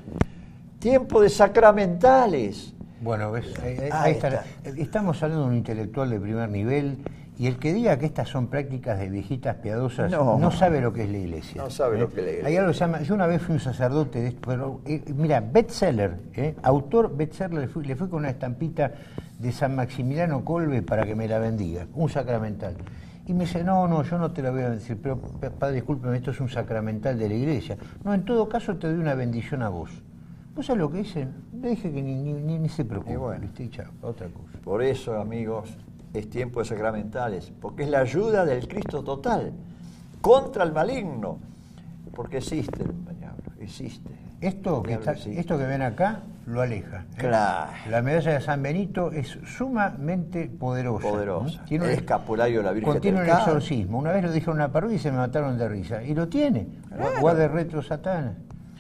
Tiempo de sacramentales. Bueno, ves, ahí, ahí, ahí está. está. Estamos hablando de un intelectual de primer nivel y el que diga que estas son prácticas de viejitas piadosas no, no sabe lo que es la iglesia. No sabe ¿eh? lo que es la iglesia. Hay algo que se llama, yo una vez fui un sacerdote de esto, pero eh, mira, bestseller, ¿eh? autor bestseller, le fui, le fui con una estampita de San Maximiliano Kolbe para que me la bendiga, un sacramental. Y me dice, no, no, yo no te la voy a decir, pero padre, discúlpeme, esto es un sacramental de la iglesia. No, en todo caso te doy una bendición a vos. ¿Vos sabés lo que hice? Le dije que ni, ni, ni, ni se preocupe, bueno, ¿viste? Chao, otra cosa. Por eso, amigos, es tiempo de sacramentales, porque es la ayuda del Cristo total contra el maligno, porque existe el diablo, existe. Esto que, está, esto que ven acá lo aleja. ¿eh? Claro. La medalla de San Benito es sumamente poderosa. Poderosa. ¿eh? Tiene el un, escapulario de la Virgen. Contiene un exorcismo. Una vez lo dije en una parodia y se me mataron de risa. Y lo tiene. Claro. Guarde retro Satana.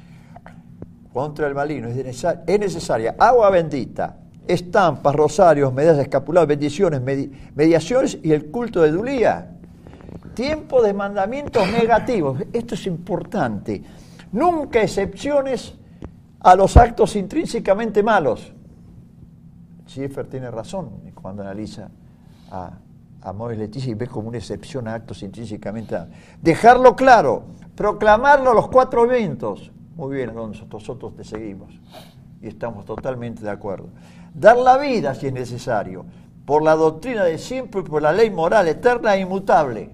Contra el maligno es necesaria, es necesaria agua bendita, estampas, rosarios, medallas escapulares, bendiciones, medi mediaciones y el culto de Dulía. Tiempo de mandamientos negativos. Esto es importante. Nunca excepciones a los actos intrínsecamente malos. Schaeffer tiene razón cuando analiza a, a Amoris Laetitia y ve como una excepción a actos intrínsecamente malos. Dejarlo claro, proclamarlo a los cuatro vientos. Muy bien, Alonso, nosotros te seguimos y estamos totalmente de acuerdo. Dar la vida si es necesario, por la doctrina de siempre y por la ley moral eterna e inmutable.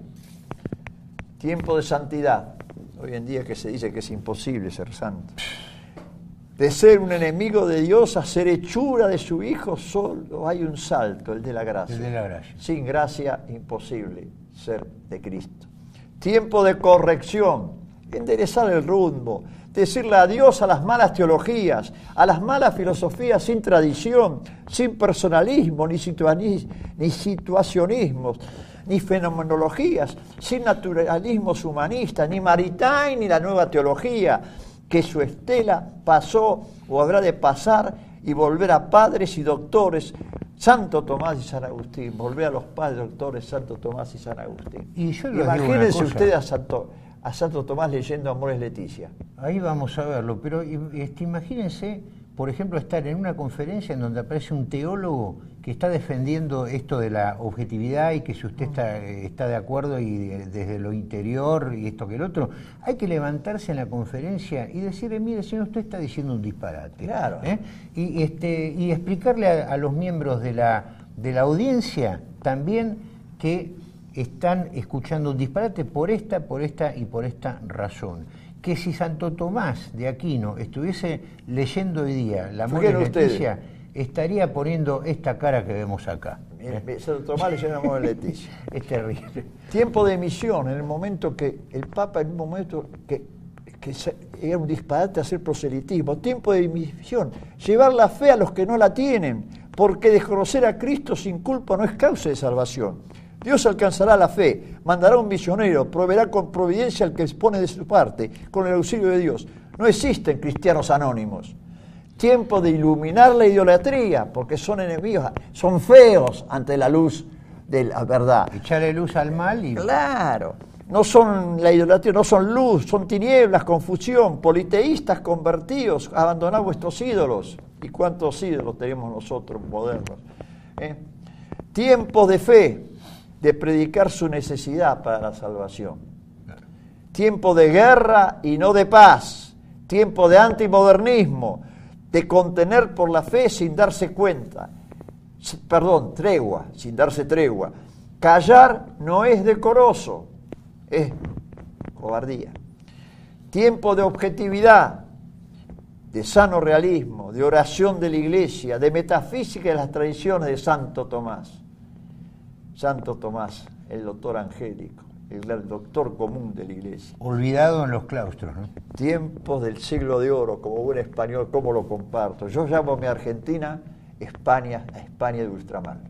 Tiempo de santidad. Hoy en día que se dice que es imposible ser santo. De ser un enemigo de Dios a ser hechura de su Hijo, solo hay un salto, el de la gracia. El de la gracia. Sin gracia, imposible ser de Cristo. Tiempo de corrección, enderezar el rumbo, decirle adiós a las malas teologías, a las malas filosofías sin tradición, sin personalismo, ni, situanis, ni situacionismos, ni fenomenologías, sin naturalismos humanistas, ni Maritain, ni la nueva teología, que su estela pasó o habrá de pasar y volver a padres y doctores, Santo Tomás y San Agustín, volver a los padres doctores, Santo Tomás y San Agustín. Y yo les Imagínense ustedes a Santo, a Santo Tomás leyendo Amoris Laetitia. Ahí vamos a verlo, pero este, imagínense, por ejemplo, estar en una conferencia en donde aparece un teólogo que está defendiendo esto de la objetividad y que si usted está, está de acuerdo y de, desde lo interior y esto que el otro, hay que levantarse en la conferencia y decirle, mire, señor, usted está diciendo un disparate. Claro. ¿Eh? Y, este, y explicarle a, a los miembros de la, de la audiencia también que están escuchando un disparate por esta, por esta y por esta razón. Que si Santo Tomás de Aquino estuviese leyendo hoy día la Amoris Laetitia, estaría poniendo esta cara que vemos acá. ¿Eh? Santo Tomás leyendo Amoris Laetitia. Es terrible. Tiempo de misión, en el momento que el Papa, en un momento que, que era un disparate hacer proselitismo. Tiempo de misión, llevar la fe a los que no la tienen, porque desconocer a Cristo sin culpa no es causa de salvación. Dios alcanzará la fe, mandará un misionero, proveerá con providencia al que expone de su parte, con el auxilio de Dios. No existen cristianos anónimos. Tiempo de iluminar la idolatría, porque son enemigos, son feos ante la luz de la verdad. Echarle luz al mal y... Claro. No son la idolatría, no son luz, son tinieblas, confusión, politeístas convertidos, abandonad vuestros ídolos. ¿Y cuántos ídolos tenemos nosotros modernos? ¿Eh? Tiempos de fe, de predicar su necesidad para la salvación. Tiempo de guerra y no de paz. Tiempo de antimodernismo, de contener por la fe sin darse cuenta. Perdón, tregua, sin darse tregua. Callar no es decoroso. Es cobardía. Tiempo de objetividad, de sano realismo, de oración de la Iglesia, de metafísica de las tradiciones de Santo Tomás. Santo Tomás, el doctor angélico, el, el doctor común de la Iglesia. Olvidado en los claustros, ¿no? Tiempos del siglo de oro, como buen español, ¿cómo lo comparto? Yo llamo a mi Argentina España, a España de ultramar.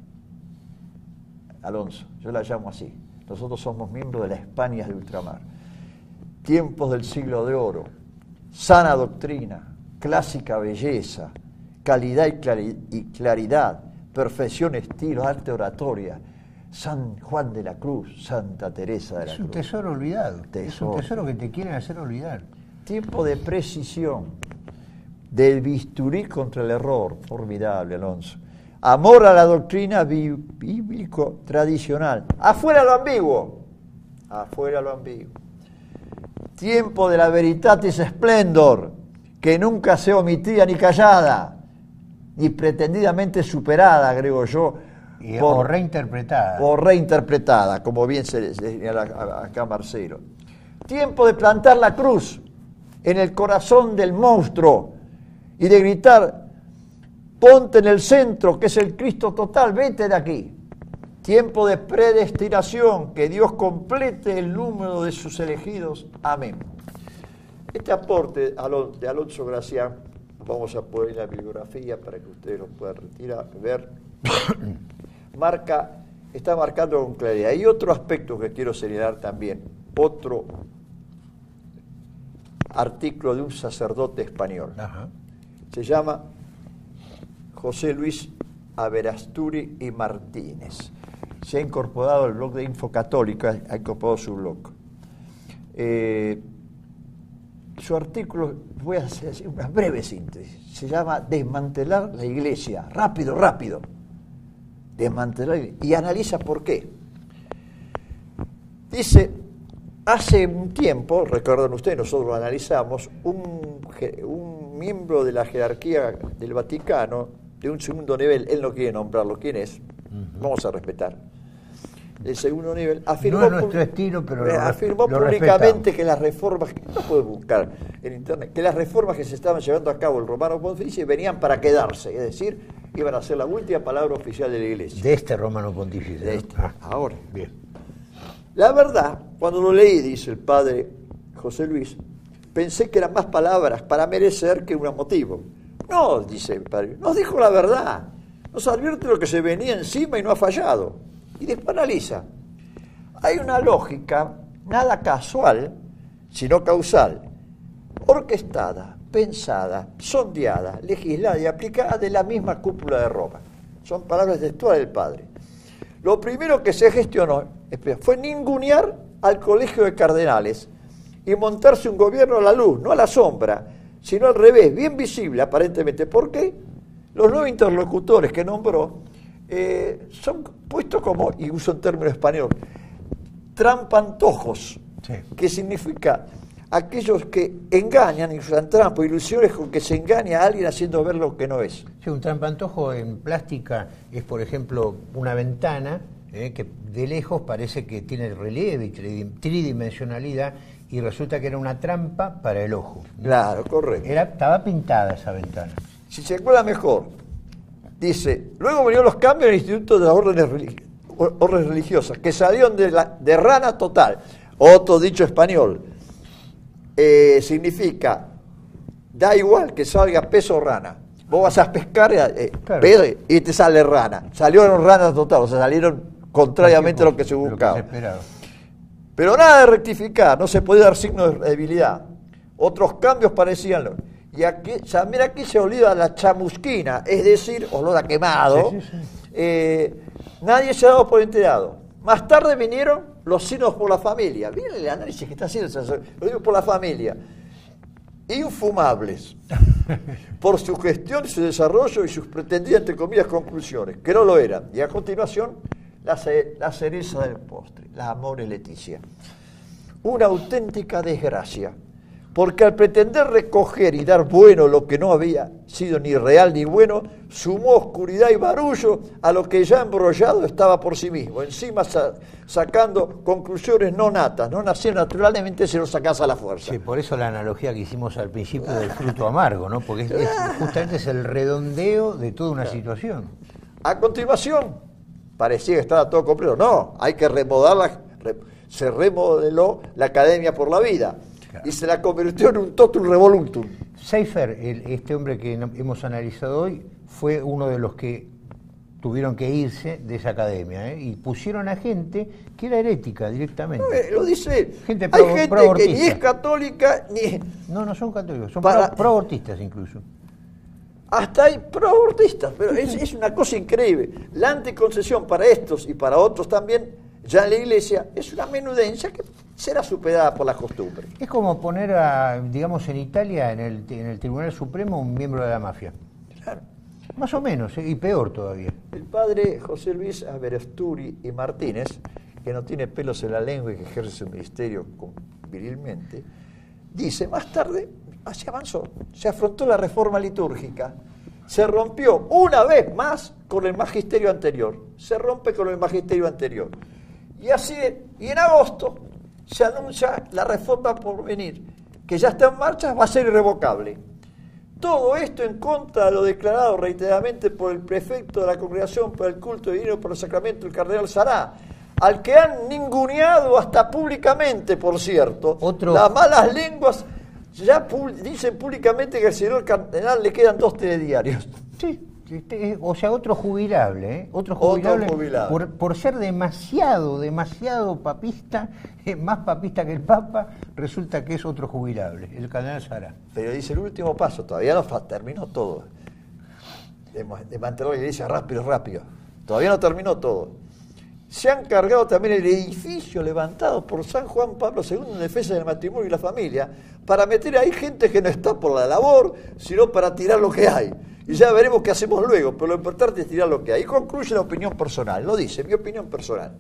Alonso, yo la llamo así. Nosotros somos miembros de la España de ultramar. Tiempos del siglo de oro, sana doctrina, clásica belleza, calidad y, clari- y claridad, perfección, estilo, arte oratoria, San Juan de la Cruz, Santa Teresa de la Es un Cruz. tesoro olvidado. Tesoro. Es un tesoro que te quieren hacer olvidar. Tiempo de precisión, del bisturí contra el error, formidable, Alonso. Amor a la doctrina bí- bíblico tradicional. Afuera lo ambiguo. Afuera lo ambiguo. Tiempo de la veritatis splendor, que nunca sea omitida ni callada, ni pretendidamente superada, agrego yo, Y, por- o reinterpretada. o reinterpretada, como bien se señala acá Marcelo. Tiempo de plantar la cruz en el corazón del monstruo y de gritar: ponte en el centro, que es el Cristo total, vete de aquí. Tiempo de predestinación, que Dios complete el número de sus elegidos. Amén. Este aporte de Alonso Gracián, vamos a poner la bibliografía para que ustedes lo puedan retirar, ver, marca, está marcando con claridad. Hay otro aspecto que quiero señalar también, otro artículo de un sacerdote español. Ajá. Se llama José Luis Averasturi y Martínez. Se ha incorporado al blog de Info Católica, ha incorporado su blog. Eh, su artículo, voy a hacer una breve síntesis, se llama Desmantelar la Iglesia. Rápido, rápido. Desmantelar la Iglesia. Y analiza por qué. Dice, hace un tiempo, recuerdan ustedes, nosotros lo analizamos, un, un miembro de la jerarquía del Vaticano, de un segundo nivel, él no quiere nombrarlo, ¿quién es? Uh-huh. Vamos a respetar. El segundo nivel afirmó, no es nuestro estilo, pero lo, afirmó lo públicamente respetamos. que las reformas, que no puede buscar en internet, que las reformas que se estaban llevando a cabo el Romano Pontificio venían para quedarse, es decir, iban a ser la última palabra oficial de la Iglesia. De este Romano Pontificio. De este. Ah, ahora. Bien. La verdad, cuando lo leí, dice el padre José Luis, pensé que eran más palabras para merecer que un motivo. No, dice el padre, nos dijo la verdad, nos advierte lo que se venía encima y no ha fallado. Y después analiza. Hay una lógica nada casual, sino causal, orquestada, pensada, sondeada, legislada y aplicada de la misma cúpula de Roma. Son palabras textuales del padre. Lo primero que se gestionó fue ningunear al colegio de cardenales y montarse un gobierno a la luz, no a la sombra, sino al revés, bien visible aparentemente. ¿Por qué? Los nueve interlocutores que nombró eh, son puestos como, y uso un término español, trampantojos, sí. Que significa aquellos que engañan y usan trampas, ilusiones con que se engaña a alguien haciendo ver lo que no es. Sí, un trampantojo en plástica es, por ejemplo, una ventana eh, que de lejos parece que tiene relieve y tridimensionalidad y resulta que era una trampa para el ojo. Claro, correcto. Era, estaba pintada esa ventana. Si se acuerda mejor, dice, luego vinieron los cambios en el Instituto de las Órdenes, religi- órdenes Religiosas, que salieron de, la, de rana total. Otro dicho español, eh, significa, da igual que salga peso o rana. Vos vas a pescar eh, claro. pedo y te sale rana. Salieron ranas total, o sea, salieron contrariamente a lo que se buscaba. Lo que se esperaba. Pero nada de rectificar, no se podía dar signo de debilidad. Otros cambios parecían... Y aquí, ya, mira, aquí se olvida la chamusquina, es decir, olor a quemado, sí, sí, sí. Eh, nadie se ha dado por enterado. Más tarde vinieron los signos por la familia. Miren el análisis que está haciendo el sacerdote, lo digo por la familia. Infumables por su gestión, su desarrollo y sus pretendidas, entre comillas, conclusiones, que no lo eran. Y a continuación, la, la cereza del postre, la Amore Leticia. Una auténtica desgracia, porque al pretender recoger y dar bueno lo que no había sido ni real ni bueno, sumó oscuridad y barullo a lo que ya embrollado estaba por sí mismo, encima sa sacando conclusiones no natas, no nacieron naturalmente, se lo sacás a la fuerza. Sí, por eso la analogía que hicimos al principio del fruto amargo, ¿no? Porque es, es, justamente es el redondeo de toda una situación. A continuación, parecía que estaba todo completo. No, hay que remodelar, re, se remodeló la Academia por la Vida. Claro. Y se la convirtió en un totum revolutum. Seifer, el, este hombre que hemos analizado hoy, fue uno de los que tuvieron que irse de esa academia, ¿eh? Y pusieron a gente que era herética directamente. No, eh, lo dice. Gente pro, Hay gente pro que ni es católica ni. No, no son católicos, son para... pro-abortistas pro incluso. Hasta hay pro-abortistas, pero es, es una cosa increíble. La anticoncepción para estos y para otros también, ya en la iglesia, es una menudencia que será superada por la costumbre. Es como poner, a, digamos, en Italia, en el, en el Tribunal Supremo, un miembro de la mafia. Claro. Más o menos, ¿eh? Y peor todavía. El padre José Luis Aberasturi y Martínez, que no tiene pelos en la lengua y que ejerce su ministerio virilmente, dice, más tarde, así avanzó, se afrontó la reforma litúrgica, se rompió una vez más con el magisterio anterior, se rompe con el magisterio anterior. Y así, y en agosto se anuncia la reforma por venir, que ya está en marcha, va a ser irrevocable. Todo esto en contra de lo declarado reiteradamente por el prefecto de la Congregación para el Culto Divino por el Sacramento, el cardenal Sará, al que han ninguneado hasta públicamente, por cierto. Otro... Las malas lenguas ya dicen públicamente que al señor cardenal le quedan dos telediarios. Sí. O sea, otro jubilable, ¿eh? Otro jubilable, otro jubilable. Por, por ser demasiado, demasiado papista, eh, más papista que el Papa, resulta que es otro jubilable, el cardenal Sará. Pero dice el último paso, todavía no terminó todo. De, de mantener la iglesia rápido, rápido. Todavía no terminó todo. Se han cargado también el edificio levantado por San Juan Pablo segundo en defensa del matrimonio y la familia, para meter ahí gente que no está por la labor, sino para tirar lo que hay. Y ya veremos qué hacemos luego, pero lo importante es tirar lo que hay. Y concluye la opinión personal, lo dice, mi opinión personal.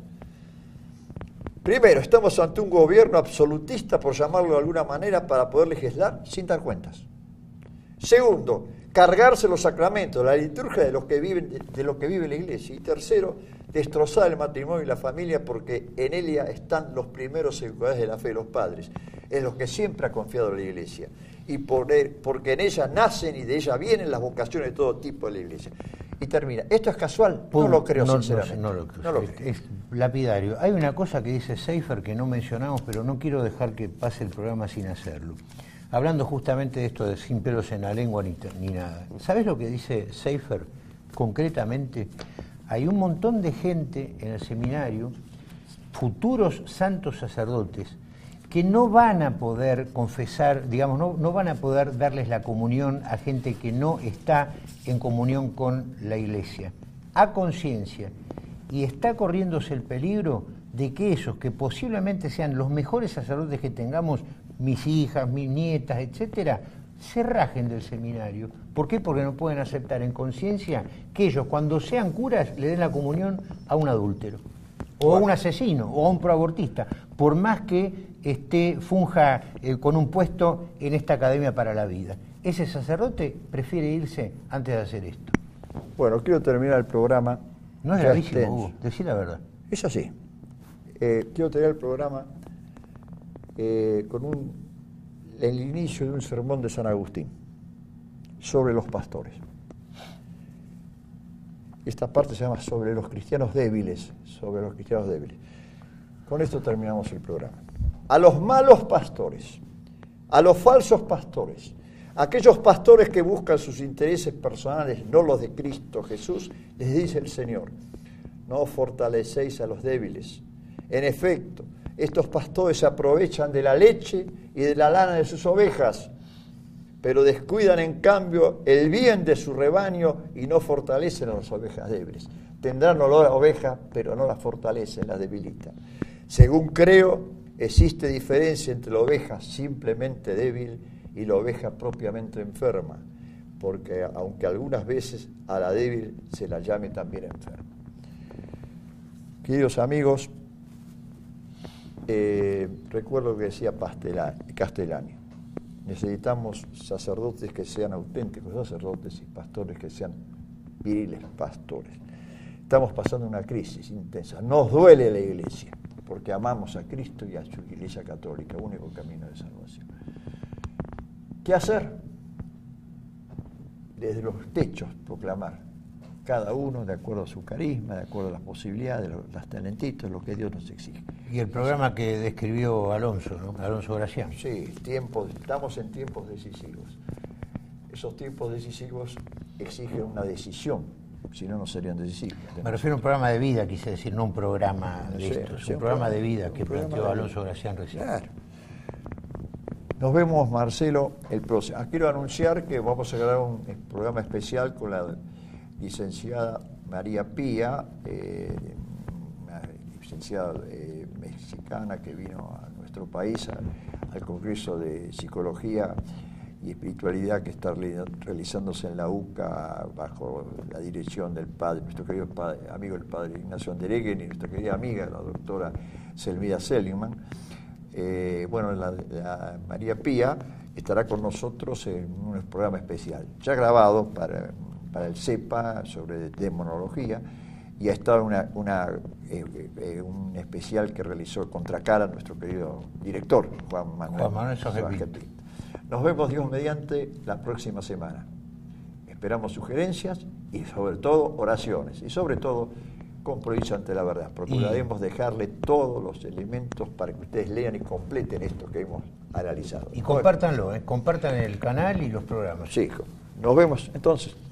Primero, estamos ante un gobierno absolutista, por llamarlo de alguna manera, para poder legislar sin dar cuentas. Segundo, cargarse los sacramentos, la liturgia de los que viven, de lo que vive la iglesia. Y tercero, destrozar el matrimonio y la familia, porque en ella están los primeros educadores de la fe, los padres, en los que siempre ha confiado la iglesia. Y por, porque en ella nacen y de ella vienen las vocaciones de todo tipo de la iglesia. Y termina. ¿Esto es casual? No lo creo, no, sinceramente. No, no lo creo. No lo es, creo. Es lapidario. Hay una cosa que dice Seifer que no mencionamos, pero no quiero dejar que pase el programa sin hacerlo. Hablando justamente de esto de sin pelos en la lengua ni, ni nada. ¿Sabes lo que dice Seifer concretamente? Hay un montón de gente en el seminario, futuros santos sacerdotes, que no van a poder confesar, digamos, no, no van a poder darles la comunión a gente que no está en comunión con la iglesia, a conciencia, y está corriéndose el peligro de que esos que posiblemente sean los mejores sacerdotes que tengamos, mis hijas, mis nietas, etcétera, se rajen del seminario. ¿Por qué? Porque no pueden aceptar en conciencia que ellos, cuando sean curas, le den la comunión a un adúltero, o a un asesino, o a un proabortista, por más que esté funja eh, con un puesto en esta Academia para la Vida. Ese sacerdote prefiere irse antes de hacer esto. Bueno, quiero terminar el programa. No es gravísimo, Hugo, decí la verdad. Es así. Eh, quiero terminar el programa eh, con un, el inicio de un sermón de San Agustín sobre los pastores. Esta parte se llama sobre los cristianos débiles, sobre los cristianos débiles. Con esto terminamos el programa. A los malos pastores, a los falsos pastores, aquellos pastores que buscan sus intereses personales, no los de Cristo Jesús, les dice el Señor, no fortalecéis a los débiles. En efecto, estos pastores se aprovechan de la leche y de la lana de sus ovejas, pero descuidan en cambio el bien de su rebaño y no fortalecen a las ovejas débiles. tendrán olor a oveja, pero no la fortalecen, la debilitan. Según creo, existe diferencia entre la oveja simplemente débil y la oveja propiamente enferma, porque aunque algunas veces a la débil se la llame también enferma. Queridos amigos, eh, recuerdo que decía Castellani, necesitamos sacerdotes que sean auténticos sacerdotes y pastores que sean viriles pastores. Estamos pasando una crisis intensa, nos duele la Iglesia, porque amamos a Cristo y a su Iglesia Católica, único camino de salvación. ¿Qué hacer? Desde los techos proclamar, cada uno de acuerdo a su carisma, de acuerdo a las posibilidades, los, los talentitos, lo que Dios nos exige. Y el programa que describió Alonso, ¿no? Alonso Gracián. Sí, tiempos, estamos en tiempos decisivos. Esos tiempos decisivos exigen una decisión, si no, no serían decisivos. Me refiero a un programa de vida, quise decir, no un programa de Sí, estos, sí, un programa de vida un que programa planteó de Alonso vida. Gracián recién. Claro. Nos vemos, Marcelo, el próximo. Ah, quiero anunciar que vamos a grabar un programa especial con la licenciada María Pía, eh, una licenciada eh, mexicana que vino a nuestro país, a, al Congreso de Psicología y Espiritualidad que está realizándose en la U C A bajo la dirección del padre, nuestro querido padre, amigo el padre Ignacio Andereguen y nuestra querida amiga, la doctora Selmira Seligman. Eh, bueno, la, la María Pía estará con nosotros en un programa especial, ya grabado para, para el CEPA sobre demonología, y ha estado una, una, eh, eh, un especial que realizó Contracara nuestro querido director, Juan Manuel, Juan Manuel Sánchez. Nos vemos, Dios mediante, la próxima semana. Esperamos sugerencias y sobre todo oraciones, y sobre todo compromiso ante la verdad. Procuraremos y... dejarle todos los elementos para que ustedes lean y completen esto que hemos analizado. Y compártanlo, ¿eh? Compartan el canal y los programas. Sí, nos vemos entonces.